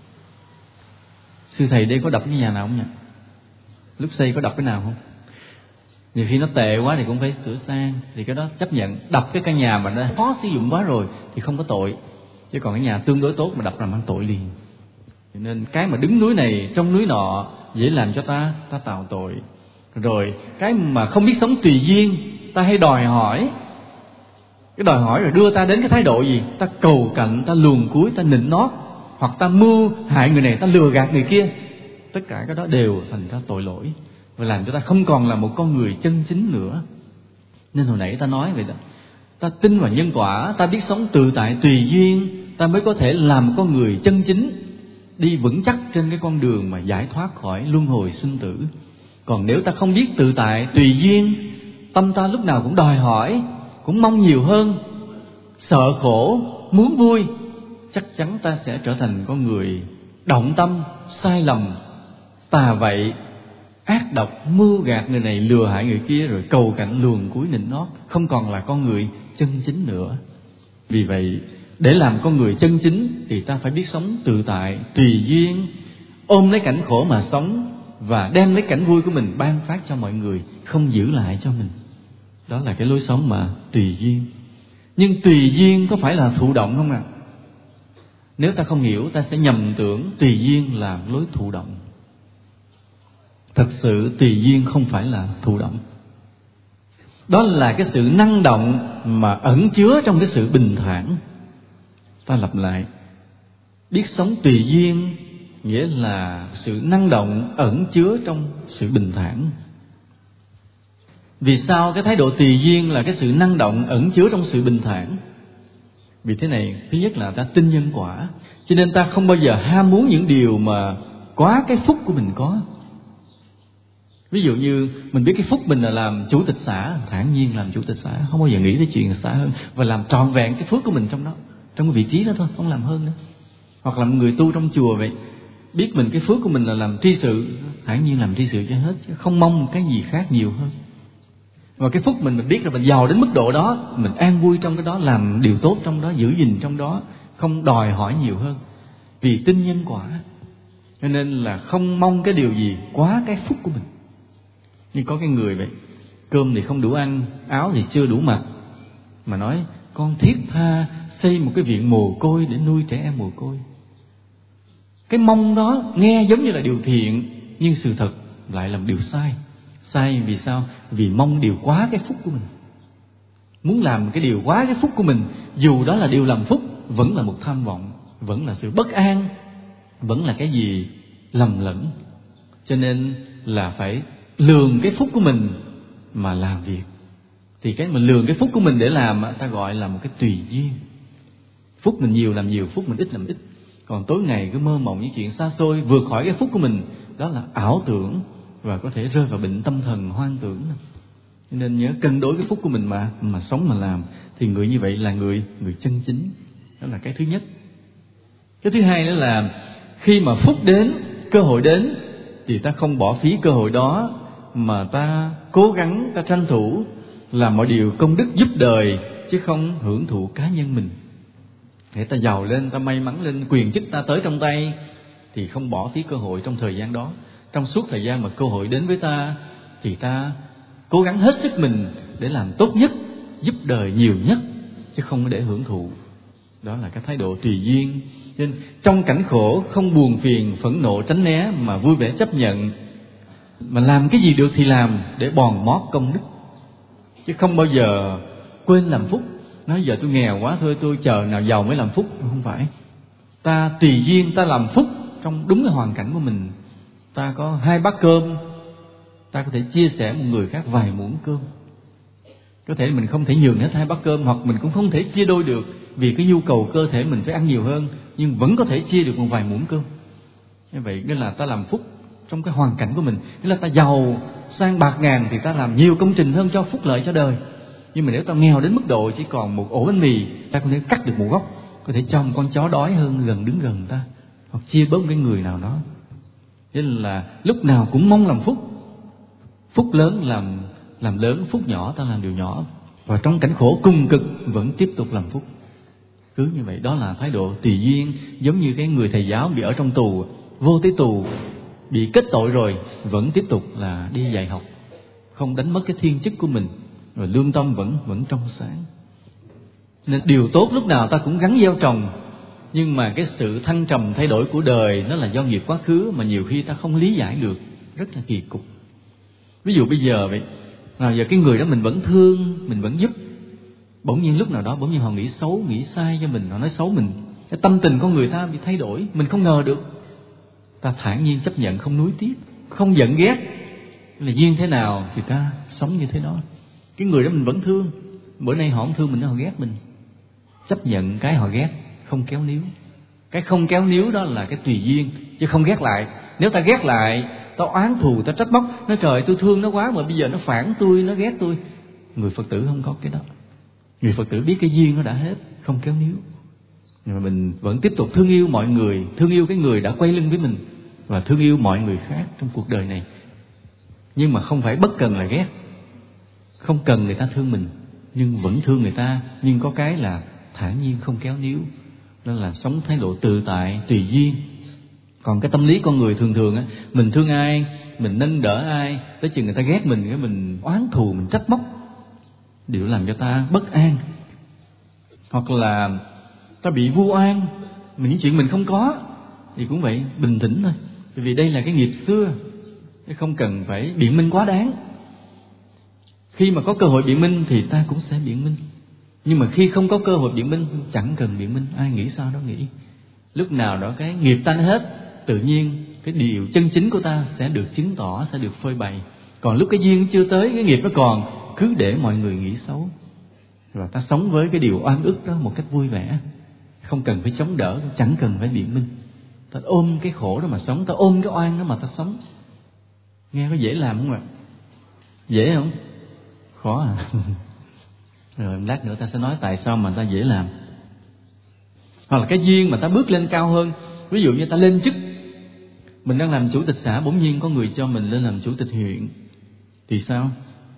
Sư thầy đây có đập cái nhà nào không nhỉ? Lúc xây có đập cái nào không? Nhiều khi nó tệ quá thì cũng phải sửa sang, thì cái đó chấp nhận. Đập cái căn nhà mà nó khó sử dụng quá rồi thì không có tội. Chứ còn cái nhà tương đối tốt mà đập là mang tội liền. Cho nên cái mà đứng núi này trong núi nọ dễ làm cho ta tạo tội. Rồi cái mà không biết sống tùy duyên, ta hay đòi hỏi. Cái đòi hỏi rồi đưa ta đến cái thái độ gì? Ta cầu cạnh, ta luồn cuối, ta nịnh nót, hoặc ta mưu hại người này, ta lừa gạt người kia. Tất cả cái đó đều thành ra tội lỗi, và làm cho ta không còn là một con người chân chính nữa. Nên hồi nãy ta nói vậy đó, ta tin vào nhân quả, ta biết sống tự tại tùy duyên, ta mới có thể làm một con người chân chính, đi vững chắc trên cái con đường mà giải thoát khỏi luân hồi sinh tử. Còn nếu ta không biết tự tại tùy duyên, tâm ta lúc nào cũng đòi hỏi, cũng mong nhiều hơn, sợ khổ, muốn vui, chắc chắn ta sẽ trở thành con người động tâm, sai lầm, tà vậy, ác độc, mưu gạt người này, lừa hại người kia, rồi cầu cạnh luồn cuối nịnh nót, không còn là con người chân chính nữa. Vì vậy, để làm con người chân chính thì ta phải biết sống tự tại, tùy duyên, ôm lấy cảnh khổ mà sống, và đem lấy cảnh vui của mình ban phát cho mọi người, không giữ lại cho mình. Đó là cái lối sống mà tùy duyên. Nhưng tùy duyên có phải là thụ động không ạ? Nếu ta không hiểu, ta sẽ nhầm tưởng tùy duyên là lối thụ động. Thật sự tùy duyên không phải là thụ động. Đó là cái sự năng động mà ẩn chứa trong cái sự bình thản. Ta lặp lại, biết sống tùy duyên nghĩa là sự năng động ẩn chứa trong sự bình thản. Vì sao cái thái độ tùy duyên là cái sự năng động ẩn chứa trong sự bình thản? Vì thế này, thứ nhất là ta tin nhân quả, cho nên ta không bao giờ ham muốn những điều mà quá cái phúc của mình có. Ví dụ như mình biết cái phúc mình là làm chủ tịch xã, thản nhiên làm chủ tịch xã, không bao giờ nghĩ tới chuyện xã hơn, và làm trọn vẹn cái phước của mình trong đó, trong cái vị trí đó thôi, không làm hơn nữa. Hoặc là một người tu trong chùa vậy, biết mình cái phước của mình là làm tri sự, thản nhiên làm tri sự cho hết, chứ không mong cái gì khác nhiều hơn. Và cái phúc mình biết là mình giàu đến mức độ đó, mình an vui trong cái đó, làm điều tốt trong đó, giữ gìn trong đó, không đòi hỏi nhiều hơn. Vì tin nhân quả, cho nên là không mong cái điều gì quá cái phúc của mình. Nhưng có cái người vậy, cơm thì không đủ ăn, áo thì chưa đủ mặc, mà nói con thiết tha xây một cái viện mồ côi để nuôi trẻ em mồ côi. Cái mong đó nghe giống như là điều thiện, nhưng sự thật lại là điều sai. Sai vì sao? Vì mong điều quá cái phúc của mình. Muốn làm cái điều quá cái phúc của mình, dù đó là điều làm phúc, vẫn là một tham vọng, vẫn là sự bất an, vẫn là cái gì lầm lẫn. Cho nên là phải lường cái phúc của mình mà làm việc. Thì cái mình lường cái phúc của mình để làm, ta gọi là một cái tùy duyên. Phúc mình nhiều làm nhiều, phúc mình ít làm ít. Còn tối ngày cứ mơ mộng những chuyện xa xôi vượt khỏi cái phúc của mình, đó là ảo tưởng, và có thể rơi vào bệnh tâm thần hoang tưởng. Nên nhớ cân đối cái phúc của mình mà sống mà làm, thì người như vậy là người chân chính. Đó là cái thứ nhất. Cái thứ hai nữa là khi mà phúc đến, cơ hội đến, thì ta không bỏ phí cơ hội đó, mà ta cố gắng, ta tranh thủ làm mọi điều công đức giúp đời, chứ không hưởng thụ cá nhân mình. Để ta giàu lên, ta may mắn lên, quyền chức ta tới trong tay, thì không bỏ phí cơ hội trong thời gian đó. Trong suốt thời gian mà cơ hội đến với ta thì ta cố gắng hết sức mình để làm tốt nhất, giúp đời nhiều nhất, chứ không để hưởng thụ. Đó là cái thái độ tùy duyên. Nên trong cảnh khổ không buồn phiền, phẫn nộ tránh né, mà vui vẻ chấp nhận. Mà làm cái gì được thì làm để bòn mót công đức, chứ không bao giờ quên làm phúc. Nói giờ tôi nghèo quá thôi, tôi chờ nào giàu mới làm phúc. Không phải. Ta tùy duyên, ta làm phúc trong đúng cái hoàn cảnh của mình. Ta có 2 bát cơm, ta có thể chia sẻ một người khác vài muỗng cơm. Có thể mình không thể nhường hết 2 bát cơm, hoặc mình cũng không thể chia đôi được, vì cái nhu cầu cơ thể mình phải ăn nhiều hơn, nhưng vẫn có thể chia được một vài muỗng cơm. Như vậy nghĩa là ta làm phúc trong cái hoàn cảnh của mình. Nghĩa là ta giàu sang bạc ngàn thì ta làm nhiều công trình hơn cho phúc lợi cho đời. Nhưng mà nếu ta nghèo đến mức độ chỉ còn một ổ bánh mì, ta có thể cắt được một góc, có thể cho một con chó đói hơn đứng gần ta, hoặc chia bớt một cái người nào đó. Nên là lúc nào cũng mong làm phúc. Phúc lớn làm lớn, phúc nhỏ ta làm điều nhỏ. Và trong cảnh khổ cùng cực vẫn tiếp tục làm phúc. Cứ như vậy, đó là thái độ tùy duyên. Giống như cái người thầy giáo bị ở trong tù, vô tới tù, bị kết tội rồi, vẫn tiếp tục là đi dạy học, không đánh mất cái thiên chức của mình, rồi lương tâm vẫn trong sáng. Nên điều tốt lúc nào ta cũng gắn gieo trồng. Nhưng mà cái sự thăng trầm thay đổi của đời nó là do nghiệp quá khứ, mà nhiều khi ta không lý giải được, rất là kỳ cục. Ví dụ bây giờ vậy, nào giờ cái người đó mình vẫn thương, mình vẫn giúp, bỗng nhiên lúc nào đó bỗng nhiên họ nghĩ xấu, nghĩ sai cho mình, họ nói xấu mình, cái tâm tình con người ta bị thay đổi, mình không ngờ được. Ta thản nhiên chấp nhận, không nuối tiếc, không giận ghét. Là duyên thế nào thì ta sống như thế đó. Cái người đó mình vẫn thương, bữa nay họ không thương mình, họ ghét mình, chấp nhận cái họ ghét, không kéo níu. Cái không kéo níu đó là cái tùy duyên, chứ không ghét lại. Nếu ta ghét lại, ta oán thù, ta trách móc, nói trời tôi thương nó quá mà bây giờ nó phản tôi, nó ghét tôi. Người Phật tử không có cái đó. Người Phật tử biết cái duyên nó đã hết, không kéo níu. Nhưng mà mình vẫn tiếp tục thương yêu mọi người, thương yêu cái người đã quay lưng với mình, và thương yêu mọi người khác trong cuộc đời này. Nhưng mà không phải bất cần là ghét, không cần người ta thương mình, nhưng vẫn thương người ta. Nhưng có cái là thản nhiên, không kéo níu. Đó là sống thái độ tự tại, tùy duyên. Còn cái tâm lý con người thường á, mình thương ai, mình nâng đỡ ai, tới chừng người ta ghét mình, cái mình oán thù, mình trách móc, điều làm cho ta bất an. Hoặc là ta bị vu oan, những chuyện mình không có, thì cũng vậy, bình tĩnh thôi. Bởi vì đây là cái nghiệp xưa, không cần phải biện minh quá đáng. Khi mà có cơ hội biện minh thì ta cũng sẽ biện minh. Nhưng mà khi không có cơ hội biện minh, chẳng cần biện minh, ai nghĩ sao đó nghĩ. Lúc nào đó cái nghiệp tan hết, tự nhiên cái điều chân chính của ta sẽ được chứng tỏ, sẽ được phơi bày. Còn lúc cái duyên chưa tới, cái nghiệp nó còn, cứ để mọi người nghĩ xấu. Rồi ta sống với cái điều oan ức đó một cách vui vẻ, không cần phải chống đỡ, chẳng cần phải biện minh. Ta ôm cái khổ đó mà sống, ta ôm cái oan đó mà ta sống. Nghe có dễ làm không ạ? Dễ không? Khó à? Rồi lát nữa ta sẽ nói tại sao mà ta dễ làm. Hoặc là cái duyên mà ta bước lên cao hơn. Ví dụ như ta lên chức, mình đang làm chủ tịch xã, bỗng nhiên có người cho mình lên làm chủ tịch huyện, thì sao?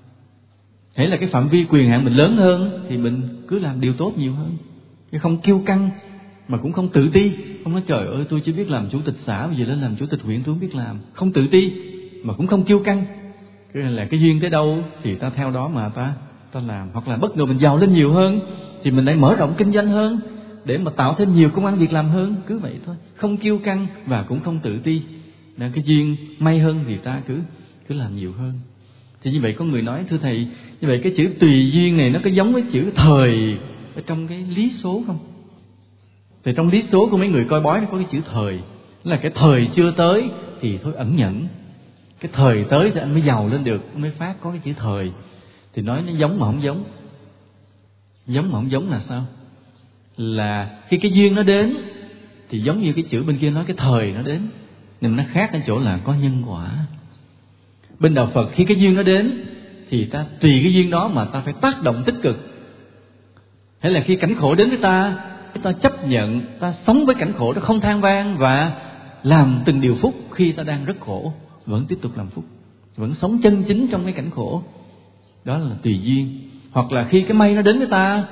Hễ là cái phạm vi quyền hạn mình lớn hơn thì mình cứ làm điều tốt nhiều hơn, chứ không kiêu căng, mà cũng không tự ti. Không nói trời ơi tôi chỉ biết làm chủ tịch xã, bây giờ lên làm chủ tịch huyện tôi không biết làm. Không tự ti mà cũng không kiêu căng. Cái là cái duyên tới đâu thì ta theo đó mà ta làm. Hoặc là bất ngờ mình giàu lên nhiều hơn thì mình lại mở rộng kinh doanh hơn để mà tạo thêm nhiều công ăn việc làm hơn. Cứ vậy thôi, không kiêu căng và cũng không tự ti. Nên cái duyên may hơn thì ta cứ làm nhiều hơn. Thì như vậy có người nói thưa thầy, như vậy cái chữ tùy duyên này nó có giống với chữ thời ở trong cái lý số không? Thì trong lý số của mấy người coi bói nó có cái chữ thời, là cái thời chưa tới thì thôi ẩn nhẫn, cái thời tới thì anh mới giàu lên được, mới phát có cái chữ thời. Thì nói nó giống mà không giống. Giống mà không giống là sao? Là khi cái duyên nó đến thì giống như cái chữ bên kia nói cái thời nó đến, nhưng nó khác ở chỗ là có nhân quả. Bên đạo Phật khi cái duyên nó đến thì ta tùy cái duyên đó mà ta phải tác động tích cực. Hay là khi cảnh khổ đến với ta chấp nhận, ta sống với cảnh khổ đó, không than vang và làm từng điều phúc. Khi ta đang rất khổ vẫn tiếp tục làm phúc, vẫn sống chân chính trong cái cảnh khổ. Đó là tùy duyên. Hoặc là khi cái may nó đến với ta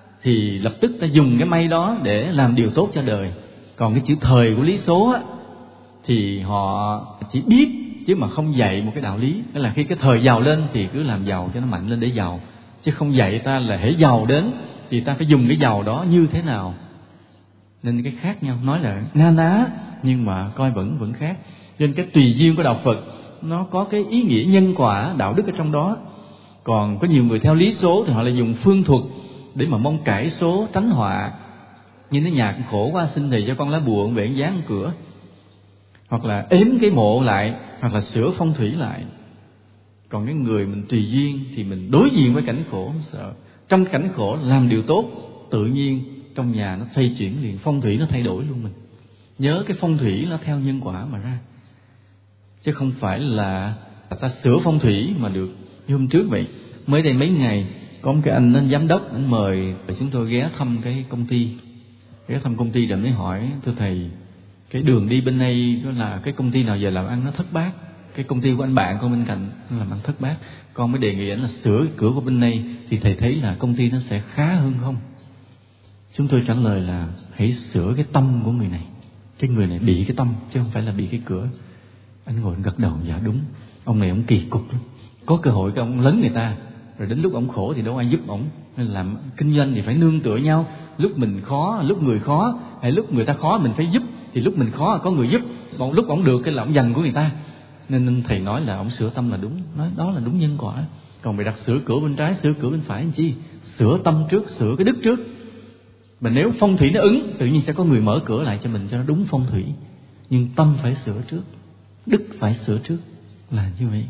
thì lập tức ta dùng cái may đó để làm điều tốt cho đời. Còn cái chữ thời của lý số á, thì họ chỉ biết chứ mà không dạy một cái đạo lý. Đó là khi cái thời giàu lên thì cứ làm giàu cho nó mạnh lên để giàu, chứ không dạy ta là hễ giàu đến thì ta phải dùng cái giàu đó như thế nào. Nên cái khác nhau, nói là na ná nhưng mà coi vẫn khác. Nên cái tùy duyên của đạo Phật nó có cái ý nghĩa nhân quả đạo đức ở trong đó. Còn có nhiều người theo lý số thì họ lại dùng phương thuật để mà mong cải số tránh họa. Như cái nhà khổ quá, xin thầy cho con lá bùa về dán cửa, hoặc là ếm cái mộ lại, hoặc là sửa phong thủy lại. Còn cái người mình tùy duyên thì mình đối diện với cảnh khổ không sợ. Trong cảnh khổ làm điều tốt, tự nhiên trong nhà nó xoay chuyển liền, phong thủy nó thay đổi luôn mình. Nhớ cái phong thủy nó theo nhân quả mà ra, chứ không phải là ta sửa phong thủy mà được. Như hôm trước vậy, mới đây mấy ngày có một cái anh giám đốc, anh mời chúng tôi ghé thăm cái công ty. Ghé thăm công ty rồi mới hỏi, thưa thầy, cái đường đi bên đây đó là cái công ty nào giờ làm ăn nó thất bát. Cái công ty của anh bạn con bên cạnh nó làm ăn thất bát, con mới đề nghị anh là sửa cửa của bên này thì thầy thấy là công ty nó sẽ khá hơn không? Chúng tôi trả lời là hãy sửa cái tâm của người này. Cái người này bị cái tâm chứ không phải là bị cái cửa. Anh ngồi gật đầu, dạ đúng. Ông này ông kỳ cục lắm. Có cơ hội cái ông lấn người ta, rồi đến lúc ông khổ thì đâu ai giúp ông. Nên làm kinh doanh thì phải nương tựa nhau. Lúc mình khó, lúc người khó, hay lúc người ta khó mình phải giúp. Thì lúc mình khó có người giúp, còn lúc ông được cái là ông dành của người ta. Nên thầy nói là ông sửa tâm là đúng. Nói đó là đúng nhân quả. Còn mày đặt sửa cửa bên trái, sửa cửa bên phải làm chi? Sửa tâm trước, sửa cái đức trước. Mà nếu phong thủy nó ứng, tự nhiên sẽ có người mở cửa lại cho mình cho nó đúng phong thủy. Nhưng tâm phải sửa trước, đức phải sửa trước, là như vậy.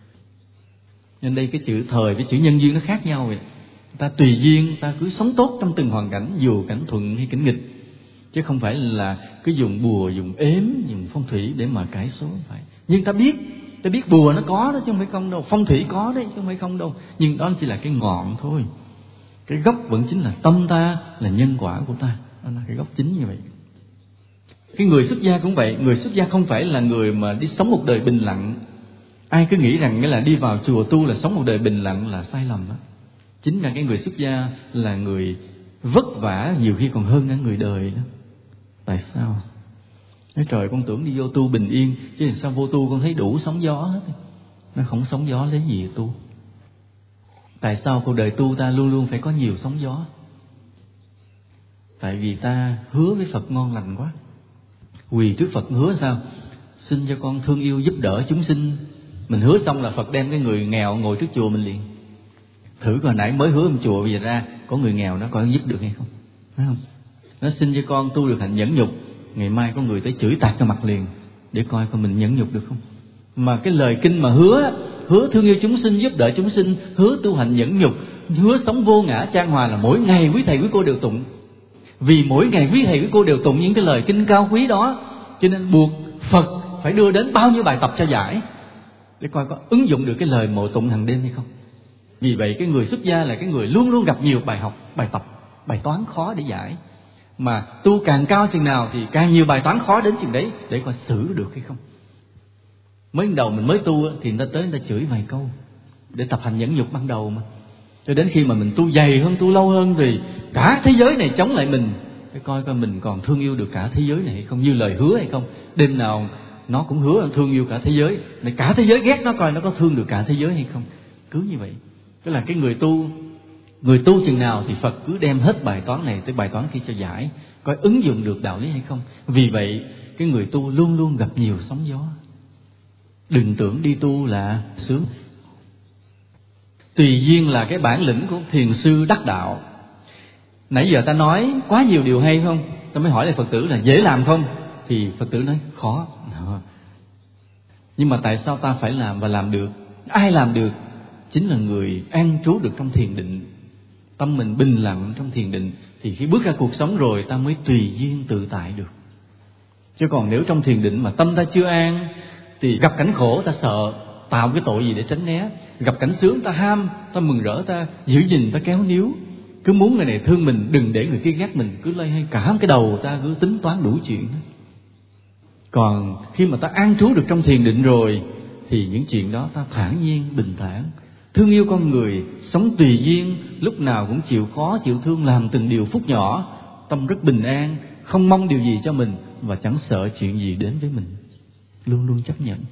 Nên đây cái chữ thời với chữ nhân duyên nó khác nhau vậy. Ta tùy duyên, ta cứ sống tốt trong từng hoàn cảnh, dù cảnh thuận hay cảnh nghịch, chứ không phải là cứ dùng bùa, dùng ếm, dùng phong thủy để mà cải số. Phải. Nhưng ta biết bùa nó có đó chứ không phải không đâu, phong thủy có đấy chứ không phải không đâu. Nhưng đó chỉ là cái ngọn thôi. Cái gốc vẫn chính là tâm ta, là nhân quả của ta. Đó là cái gốc chính như vậy. Cái người xuất gia cũng vậy. Người xuất gia không phải là người mà đi sống một đời bình lặng. Ai cứ nghĩ rằng cái là đi vào chùa tu là sống một đời bình lặng là sai lầm đó. Chính là cái người xuất gia là người vất vả, nhiều khi còn hơn cả người đời đó. Tại sao? Nói trời, con tưởng đi vô tu bình yên, chứ sao vô tu con thấy đủ sóng gió hết. Nó không sóng gió lấy gì tu. Tại sao cuộc đời tu ta luôn luôn phải có nhiều sóng gió? Tại vì ta hứa với Phật ngon lành quá. Quỳ trước Phật hứa sao? Xin cho con thương yêu giúp đỡ chúng sinh. Mình hứa xong là Phật đem cái người nghèo ngồi trước chùa mình liền. Thử coi, nãy mới hứa một chùa, bây giờ ra có người nghèo nó coi giúp được hay không? Phải không? Nó xin cho con tu được hạnh nhẫn nhục, ngày mai có người tới chửi tạt vào mặt liền, để coi mình nhẫn nhục được không. Mà cái lời kinh mà hứa thương yêu chúng sinh, giúp đỡ chúng sinh, hứa tu hành nhẫn nhục, hứa sống vô ngã chan hòa là mỗi ngày quý thầy quý cô đều tụng. Vì mỗi ngày quý thầy quý cô đều tụng những cái lời kinh cao quý đó, cho nên buộc Phật phải đưa đến bao nhiêu bài tập cho giải, để coi có ứng dụng được cái lời mộ tụng hàng đêm hay không. Vì vậy cái người xuất gia là cái người luôn luôn gặp nhiều bài học, bài tập, bài toán khó để giải. Mà tu càng cao chừng nào thì càng nhiều bài toán khó đến chừng đấy, để coi xử được hay không. Mới đầu mình mới tu thì người ta tới người ta chửi vài câu để tập hành nhẫn nhục ban đầu mà. Cho đến khi mà mình tu dày hơn, tu lâu hơn thì cả thế giới này chống lại mình, để coi coi mình còn thương yêu được cả thế giới này hay không, như lời hứa hay không. Đêm nào nó cũng hứa thương yêu cả thế giới, để cả thế giới ghét nó coi nó có thương được cả thế giới hay không. Cứ như vậy. Tức là cái người tu chừng nào thì Phật cứ đem hết bài toán này tới bài toán kia cho giải, coi ứng dụng được đạo lý hay không. Vì vậy cái người tu luôn luôn gặp nhiều sóng gió. Đừng tưởng đi tu là sướng. Tùy duyên là cái bản lĩnh của thiền sư đắc đạo. Nãy giờ ta nói quá nhiều điều hay không? Ta mới hỏi lại Phật tử là dễ làm không? Thì Phật tử nói khó. Nhưng mà tại sao ta phải làm và làm được? Ai làm được? Chính là người an trú được trong thiền định. Tâm mình bình lặng trong thiền định, thì khi bước ra cuộc sống rồi ta mới tùy duyên tự tại được. Chứ còn nếu trong thiền định mà tâm ta chưa an, thì gặp cảnh khổ ta sợ, tạo cái tội gì để tránh né. Gặp cảnh sướng ta ham, ta mừng rỡ, ta giữ gìn, ta kéo níu. Cứ muốn người này thương mình, đừng để người kia ghét mình, cứ lây hay cả cái đầu ta cứ tính toán đủ chuyện. Còn khi mà ta an trú được trong thiền định rồi, thì những chuyện đó ta thản nhiên, bình thản, thương yêu con người, sống tùy duyên, lúc nào cũng chịu khó, chịu thương, làm từng điều phút nhỏ, tâm rất bình an, không mong điều gì cho mình và chẳng sợ chuyện gì đến với mình. luôn luôn chấp nhận.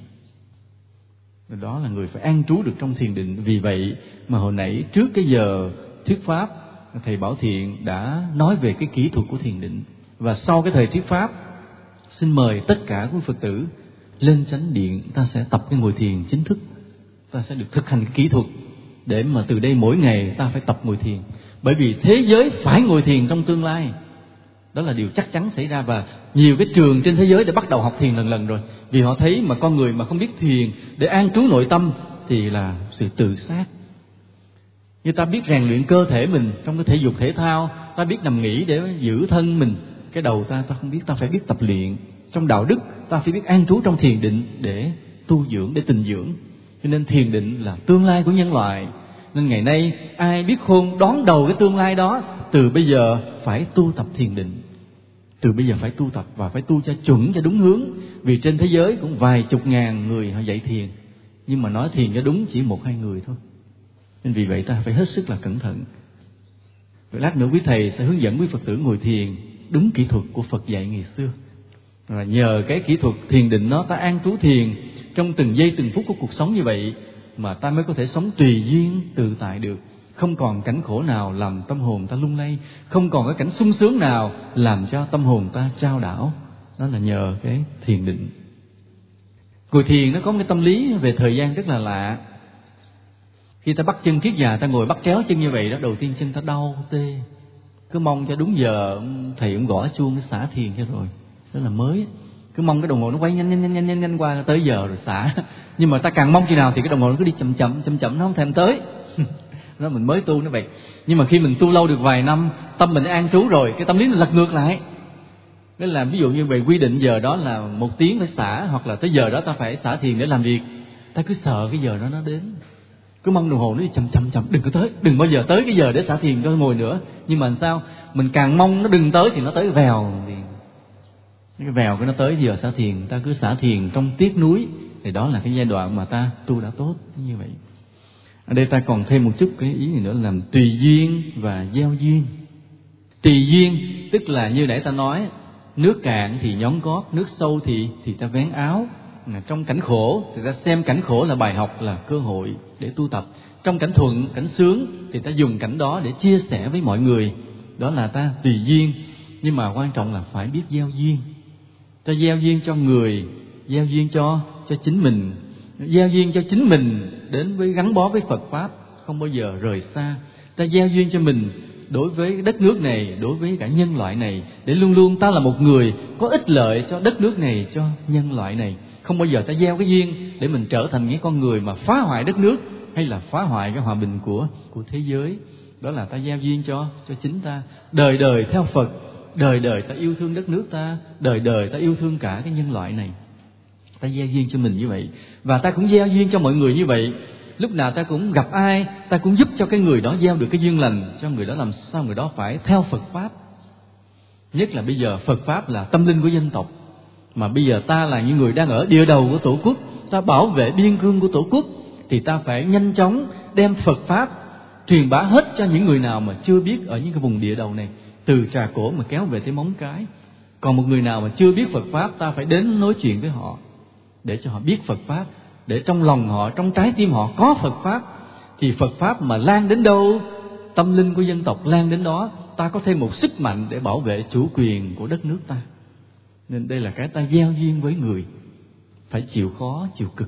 Đó là người phải an trú được trong thiền định. Vì vậy mà hồi nãy trước cái giờ thuyết pháp, thầy Bảo Thiện đã nói về cái kỹ thuật của thiền định. Và sau cái thời thuyết pháp, xin mời tất cả quý Phật tử lên chánh điện, ta sẽ tập cái ngồi thiền chính thức. Ta sẽ được thực hành kỹ thuật để mà từ đây mỗi ngày ta phải tập ngồi thiền. Bởi vì thế giới phải ngồi thiền trong tương lai. Đó là điều chắc chắn xảy ra. Và nhiều cái trường trên thế giới đã bắt đầu học thiền lần lần rồi. Vì họ thấy mà con người mà không biết thiền để an trú nội tâm thì là sự tự sát. Như ta biết rèn luyện cơ thể mình trong cái thể dục thể thao, ta biết nằm nghỉ để giữ thân mình, cái đầu ta không biết, ta phải biết tập luyện. Trong đạo đức ta phải biết an trú trong thiền định để tu dưỡng, để tình dưỡng. Cho nên thiền định là tương lai của nhân loại. Nên ngày nay ai biết khôn đón đầu cái tương lai đó, từ bây giờ phải tu tập thiền định. Từ bây giờ phải tu tập và phải tu cho chuẩn, cho đúng hướng. Vì trên thế giới cũng vài chục ngàn người họ dạy thiền, nhưng mà nói thiền cho đúng chỉ 1-2 người thôi. Nên vì vậy ta phải hết sức là cẩn thận. Vậy lát nữa quý thầy sẽ hướng dẫn quý Phật tử ngồi thiền đúng kỹ thuật của Phật dạy ngày xưa. Và nhờ cái kỹ thuật thiền định đó, ta an trú thiền trong từng giây từng phút của cuộc sống như vậy mà ta mới có thể sống tùy duyên tự tại được. Không còn cảnh khổ nào làm tâm hồn ta lung lay, không còn cái cảnh sung sướng nào làm cho tâm hồn ta chao đảo. Đó là nhờ cái thiền định. Ngồi thiền nó có một cái tâm lý về thời gian rất là lạ. Khi ta bắt chân kiết già, ta ngồi bắt chéo chân như vậy đó, đầu tiên chân ta đau tê, cứ mong cho đúng giờ thầy cũng gõ chuông cái xả thiền cho rồi. Đó là mới, cứ mong cái đồng hồ nó quay nhanh qua tới giờ rồi xả. Nhưng mà ta càng mong khi nào thì cái đồng hồ nó cứ đi chậm, nó không thèm tới. Đó mình mới tu nó vậy. Nhưng mà khi mình tu lâu được vài năm, tâm mình an trú rồi, cái tâm lý nó lật ngược lại. Nên là ví dụ như về quy định giờ đó là 1 tiếng phải xả, hoặc là tới giờ đó ta phải xả thiền để làm việc, ta cứ sợ cái giờ đó nó đến, cứ mong đồng hồ nó đi chậm, đừng có tới, đừng bao giờ tới cái giờ để xả thiền cho ngồi nữa. Nhưng mà sao mình càng mong nó đừng tới thì nó tới vèo, thì cái vèo cái nó tới giờ xả thiền, ta cứ xả thiền trong tiếc nuối, thì đó là cái giai đoạn mà ta tu đã tốt như vậy. Ở đây ta còn thêm một chút cái ý này nữa là làm tùy duyên và gieo duyên. Tùy duyên tức là như nãy ta nói, nước cạn thì nhón gót, nước sâu thì ta vén áo. Trong cảnh khổ thì ta xem cảnh khổ là bài học, là cơ hội để tu tập. Trong cảnh thuận, cảnh sướng thì ta dùng cảnh đó để chia sẻ với mọi người. Đó là ta tùy duyên. Nhưng mà quan trọng là phải biết gieo duyên. Ta gieo duyên cho người, gieo duyên cho chính mình, gieo duyên cho chính mình đến với gắn bó với Phật Pháp, không bao giờ rời xa. Ta gieo duyên cho mình đối với đất nước này, đối với cả nhân loại này, để luôn luôn ta là một người có ích lợi cho đất nước này, cho nhân loại này. Không bao giờ ta gieo cái duyên để mình trở thành những con người mà phá hoại đất nước hay là phá hoại cái hòa bình của thế giới. Đó là ta gieo duyên cho chính ta. Đời đời theo Phật, đời đời ta yêu thương đất nước ta, đời đời ta yêu thương cả cái nhân loại này. Ta gieo duyên cho mình như vậy, và ta cũng gieo duyên cho mọi người như vậy. Lúc nào ta cũng gặp ai, ta cũng giúp cho cái người đó gieo được cái duyên lành, cho người đó làm sao người đó phải theo Phật Pháp. Nhất là bây giờ Phật Pháp là tâm linh của dân tộc, mà bây giờ ta là những người đang ở địa đầu của Tổ quốc, ta bảo vệ biên cương của Tổ quốc, thì ta phải nhanh chóng đem Phật Pháp truyền bá hết cho những người nào mà chưa biết ở những cái vùng địa đầu này, từ Trà Cổ mà kéo về tới Móng Cái. Còn một người nào mà chưa biết Phật Pháp, ta phải đến nói chuyện với họ để cho họ biết Phật Pháp, để trong lòng họ, trong trái tim họ có Phật Pháp. Thì Phật Pháp mà lan đến đâu, tâm linh của dân tộc lan đến đó, ta có thêm một sức mạnh để bảo vệ chủ quyền của đất nước ta. Nên đây là cái ta gieo duyên với người, phải chịu khó, chịu cực.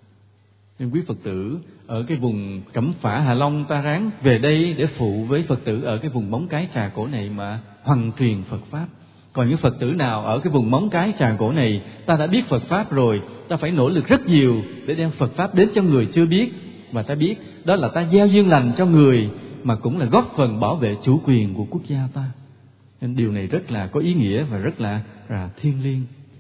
Nên quý Phật tử ở cái vùng Cẩm Phả, Hạ Long, ta ráng về đây để phụ với Phật tử ở cái vùng Móng Cái, Trà Cổ này mà hoằng truyền Phật Pháp. Còn những Phật tử nào ở cái vùng Móng Cái, Trà Cổ này, ta đã biết Phật Pháp rồi, ta phải nỗ lực rất nhiều để đem Phật Pháp đến cho người chưa biết. Và ta biết đó là ta gieo duyên lành cho người, mà cũng là góp phần bảo vệ chủ quyền của quốc gia ta. Nên điều này rất là có ý nghĩa và rất là thiêng liêng.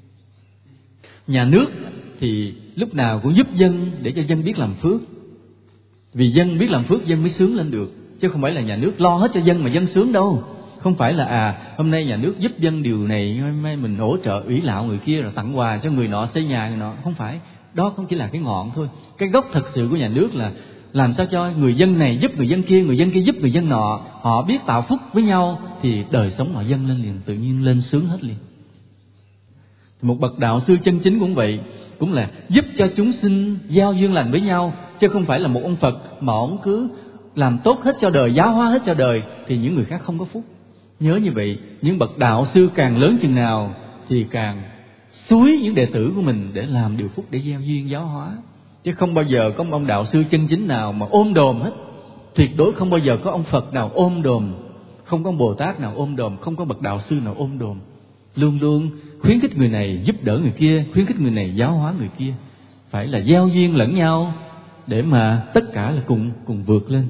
Nhà nước thì lúc nào cũng giúp dân để cho dân biết làm phước. Vì dân biết làm phước, dân mới sướng lên được. Chứ không phải là nhà nước lo hết cho dân mà dân sướng đâu. Không phải là hôm nay nhà nước giúp dân điều này, hôm nay mình hỗ trợ ủy lạo người kia rồi tặng quà cho người nọ, xây nhà người nọ. Không phải, đó không chỉ là cái ngọn thôi. Cái gốc thật sự của nhà nước là làm sao cho người dân này giúp người dân kia giúp người dân nọ. Họ biết tạo phúc với nhau thì đời sống họ dâng lên liền, tự nhiên lên sướng hết liền. Một bậc đạo sư chân chính cũng vậy. cũng là giúp cho chúng sinh giao duyên lành với nhau, chứ không phải là một ông Phật mà ông cứ làm tốt hết cho đời, giáo hóa hết cho đời thì những người khác không có phúc. Nhớ như vậy, những bậc đạo sư càng lớn chừng nào thì càng xúi những đệ tử của mình để làm điều phúc, để gieo duyên giáo hóa. Chứ không bao giờ có một ông đạo sư chân chính nào mà ôm đồm hết. Tuyệt đối không bao giờ có ông Phật nào ôm đồm, không có ông Bồ Tát nào ôm đồm, không có bậc đạo sư nào ôm đồm. Luôn luôn khuyến khích người này giúp đỡ người kia, khuyến khích người này giáo hóa người kia. Phải là gieo duyên lẫn nhau để mà tất cả là cùng vượt lên.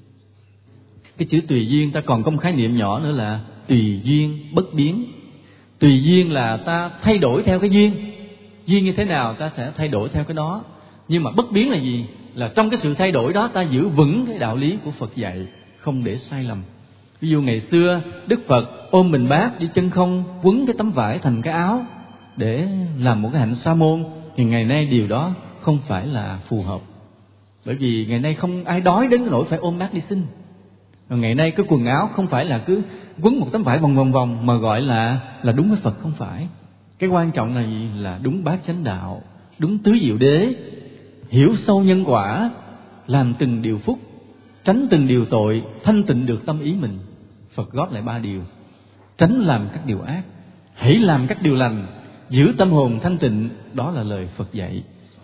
Cái chữ tùy duyên ta còn có một khái niệm nhỏ nữa là tùy duyên bất biến. Tùy duyên là ta thay đổi theo cái duyên. Duyên như thế nào ta sẽ thay đổi theo cái đó. Nhưng mà bất biến là gì? Là trong cái sự thay đổi đó ta giữ vững cái đạo lý của Phật dạy, không để sai lầm. Ví dụ ngày xưa Đức Phật ôm bình bát đi chân không, quấn cái tấm vải thành cái áo để làm một cái hạnh sa môn, thì ngày nay điều đó không phải là phù hợp. Bởi vì ngày nay không ai đói đến nỗi phải ôm bát đi xin. Rồi ngày nay cái quần áo không phải là cứ quấn một tấm vải vòng vòng mà gọi là đúng với Phật, không phải. Cái quan trọng là gì? Là đúng bát chánh đạo, đúng tứ diệu đế, hiểu sâu nhân quả, làm từng điều phúc, tránh từng điều tội, thanh tịnh được tâm ý mình. Phật góp lại 3 điều: tránh làm các điều ác, hãy làm các điều lành, giữ tâm hồn thanh tịnh. Đó là lời Phật dạy.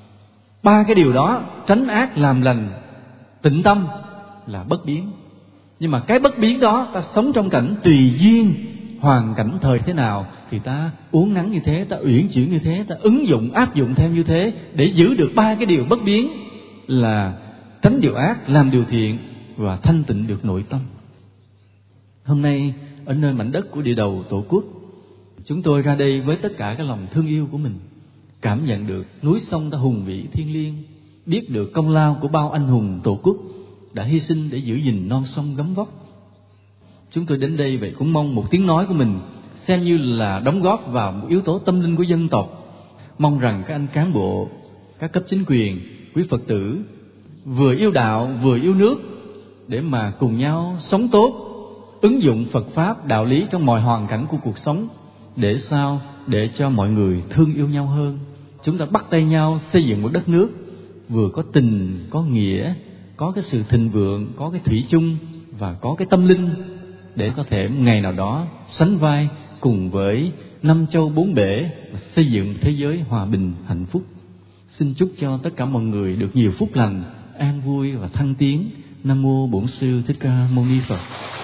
3 cái điều đó, tránh ác, làm lành, tịnh tâm, là bất biến. Nhưng mà cái bất biến đó, ta sống trong cảnh tùy duyên, hoàn cảnh thời thế nào thì ta uốn nắn như thế, ta uyển chuyển như thế, ta ứng dụng, áp dụng theo như thế, để giữ được 3 cái điều bất biến là tránh điều ác, làm điều thiện và thanh tịnh được nội tâm. Hôm nay ở nơi mảnh đất của địa đầu Tổ quốc, chúng tôi ra đây với tất cả cái lòng thương yêu của mình, cảm nhận được núi sông ta hùng vĩ thiêng liêng, biết được công lao của bao anh hùng Tổ quốc đã hy sinh để giữ gìn non sông gấm vóc. Chúng tôi đến đây vậy cũng mong một tiếng nói của mình xem như là đóng góp vào một yếu tố tâm linh của dân tộc. Mong rằng các anh cán bộ, các cấp chính quyền, quý Phật tử vừa yêu đạo vừa yêu nước để mà cùng nhau sống tốt, ứng dụng Phật Pháp, đạo lý trong mọi hoàn cảnh của cuộc sống. Để sao? Để cho mọi người thương yêu nhau hơn. Chúng ta bắt tay nhau xây dựng một đất nước vừa có tình, có nghĩa, có cái sự thịnh vượng, có cái thủy chung và có cái tâm linh, để có thể ngày nào đó sánh vai cùng với 5 châu 4 bể và xây dựng thế giới hòa bình hạnh phúc. Xin chúc cho tất cả mọi người được nhiều phúc lành, an vui và thăng tiến. Nam mô Bổn Sư Thích Ca Mâu Ni Phật.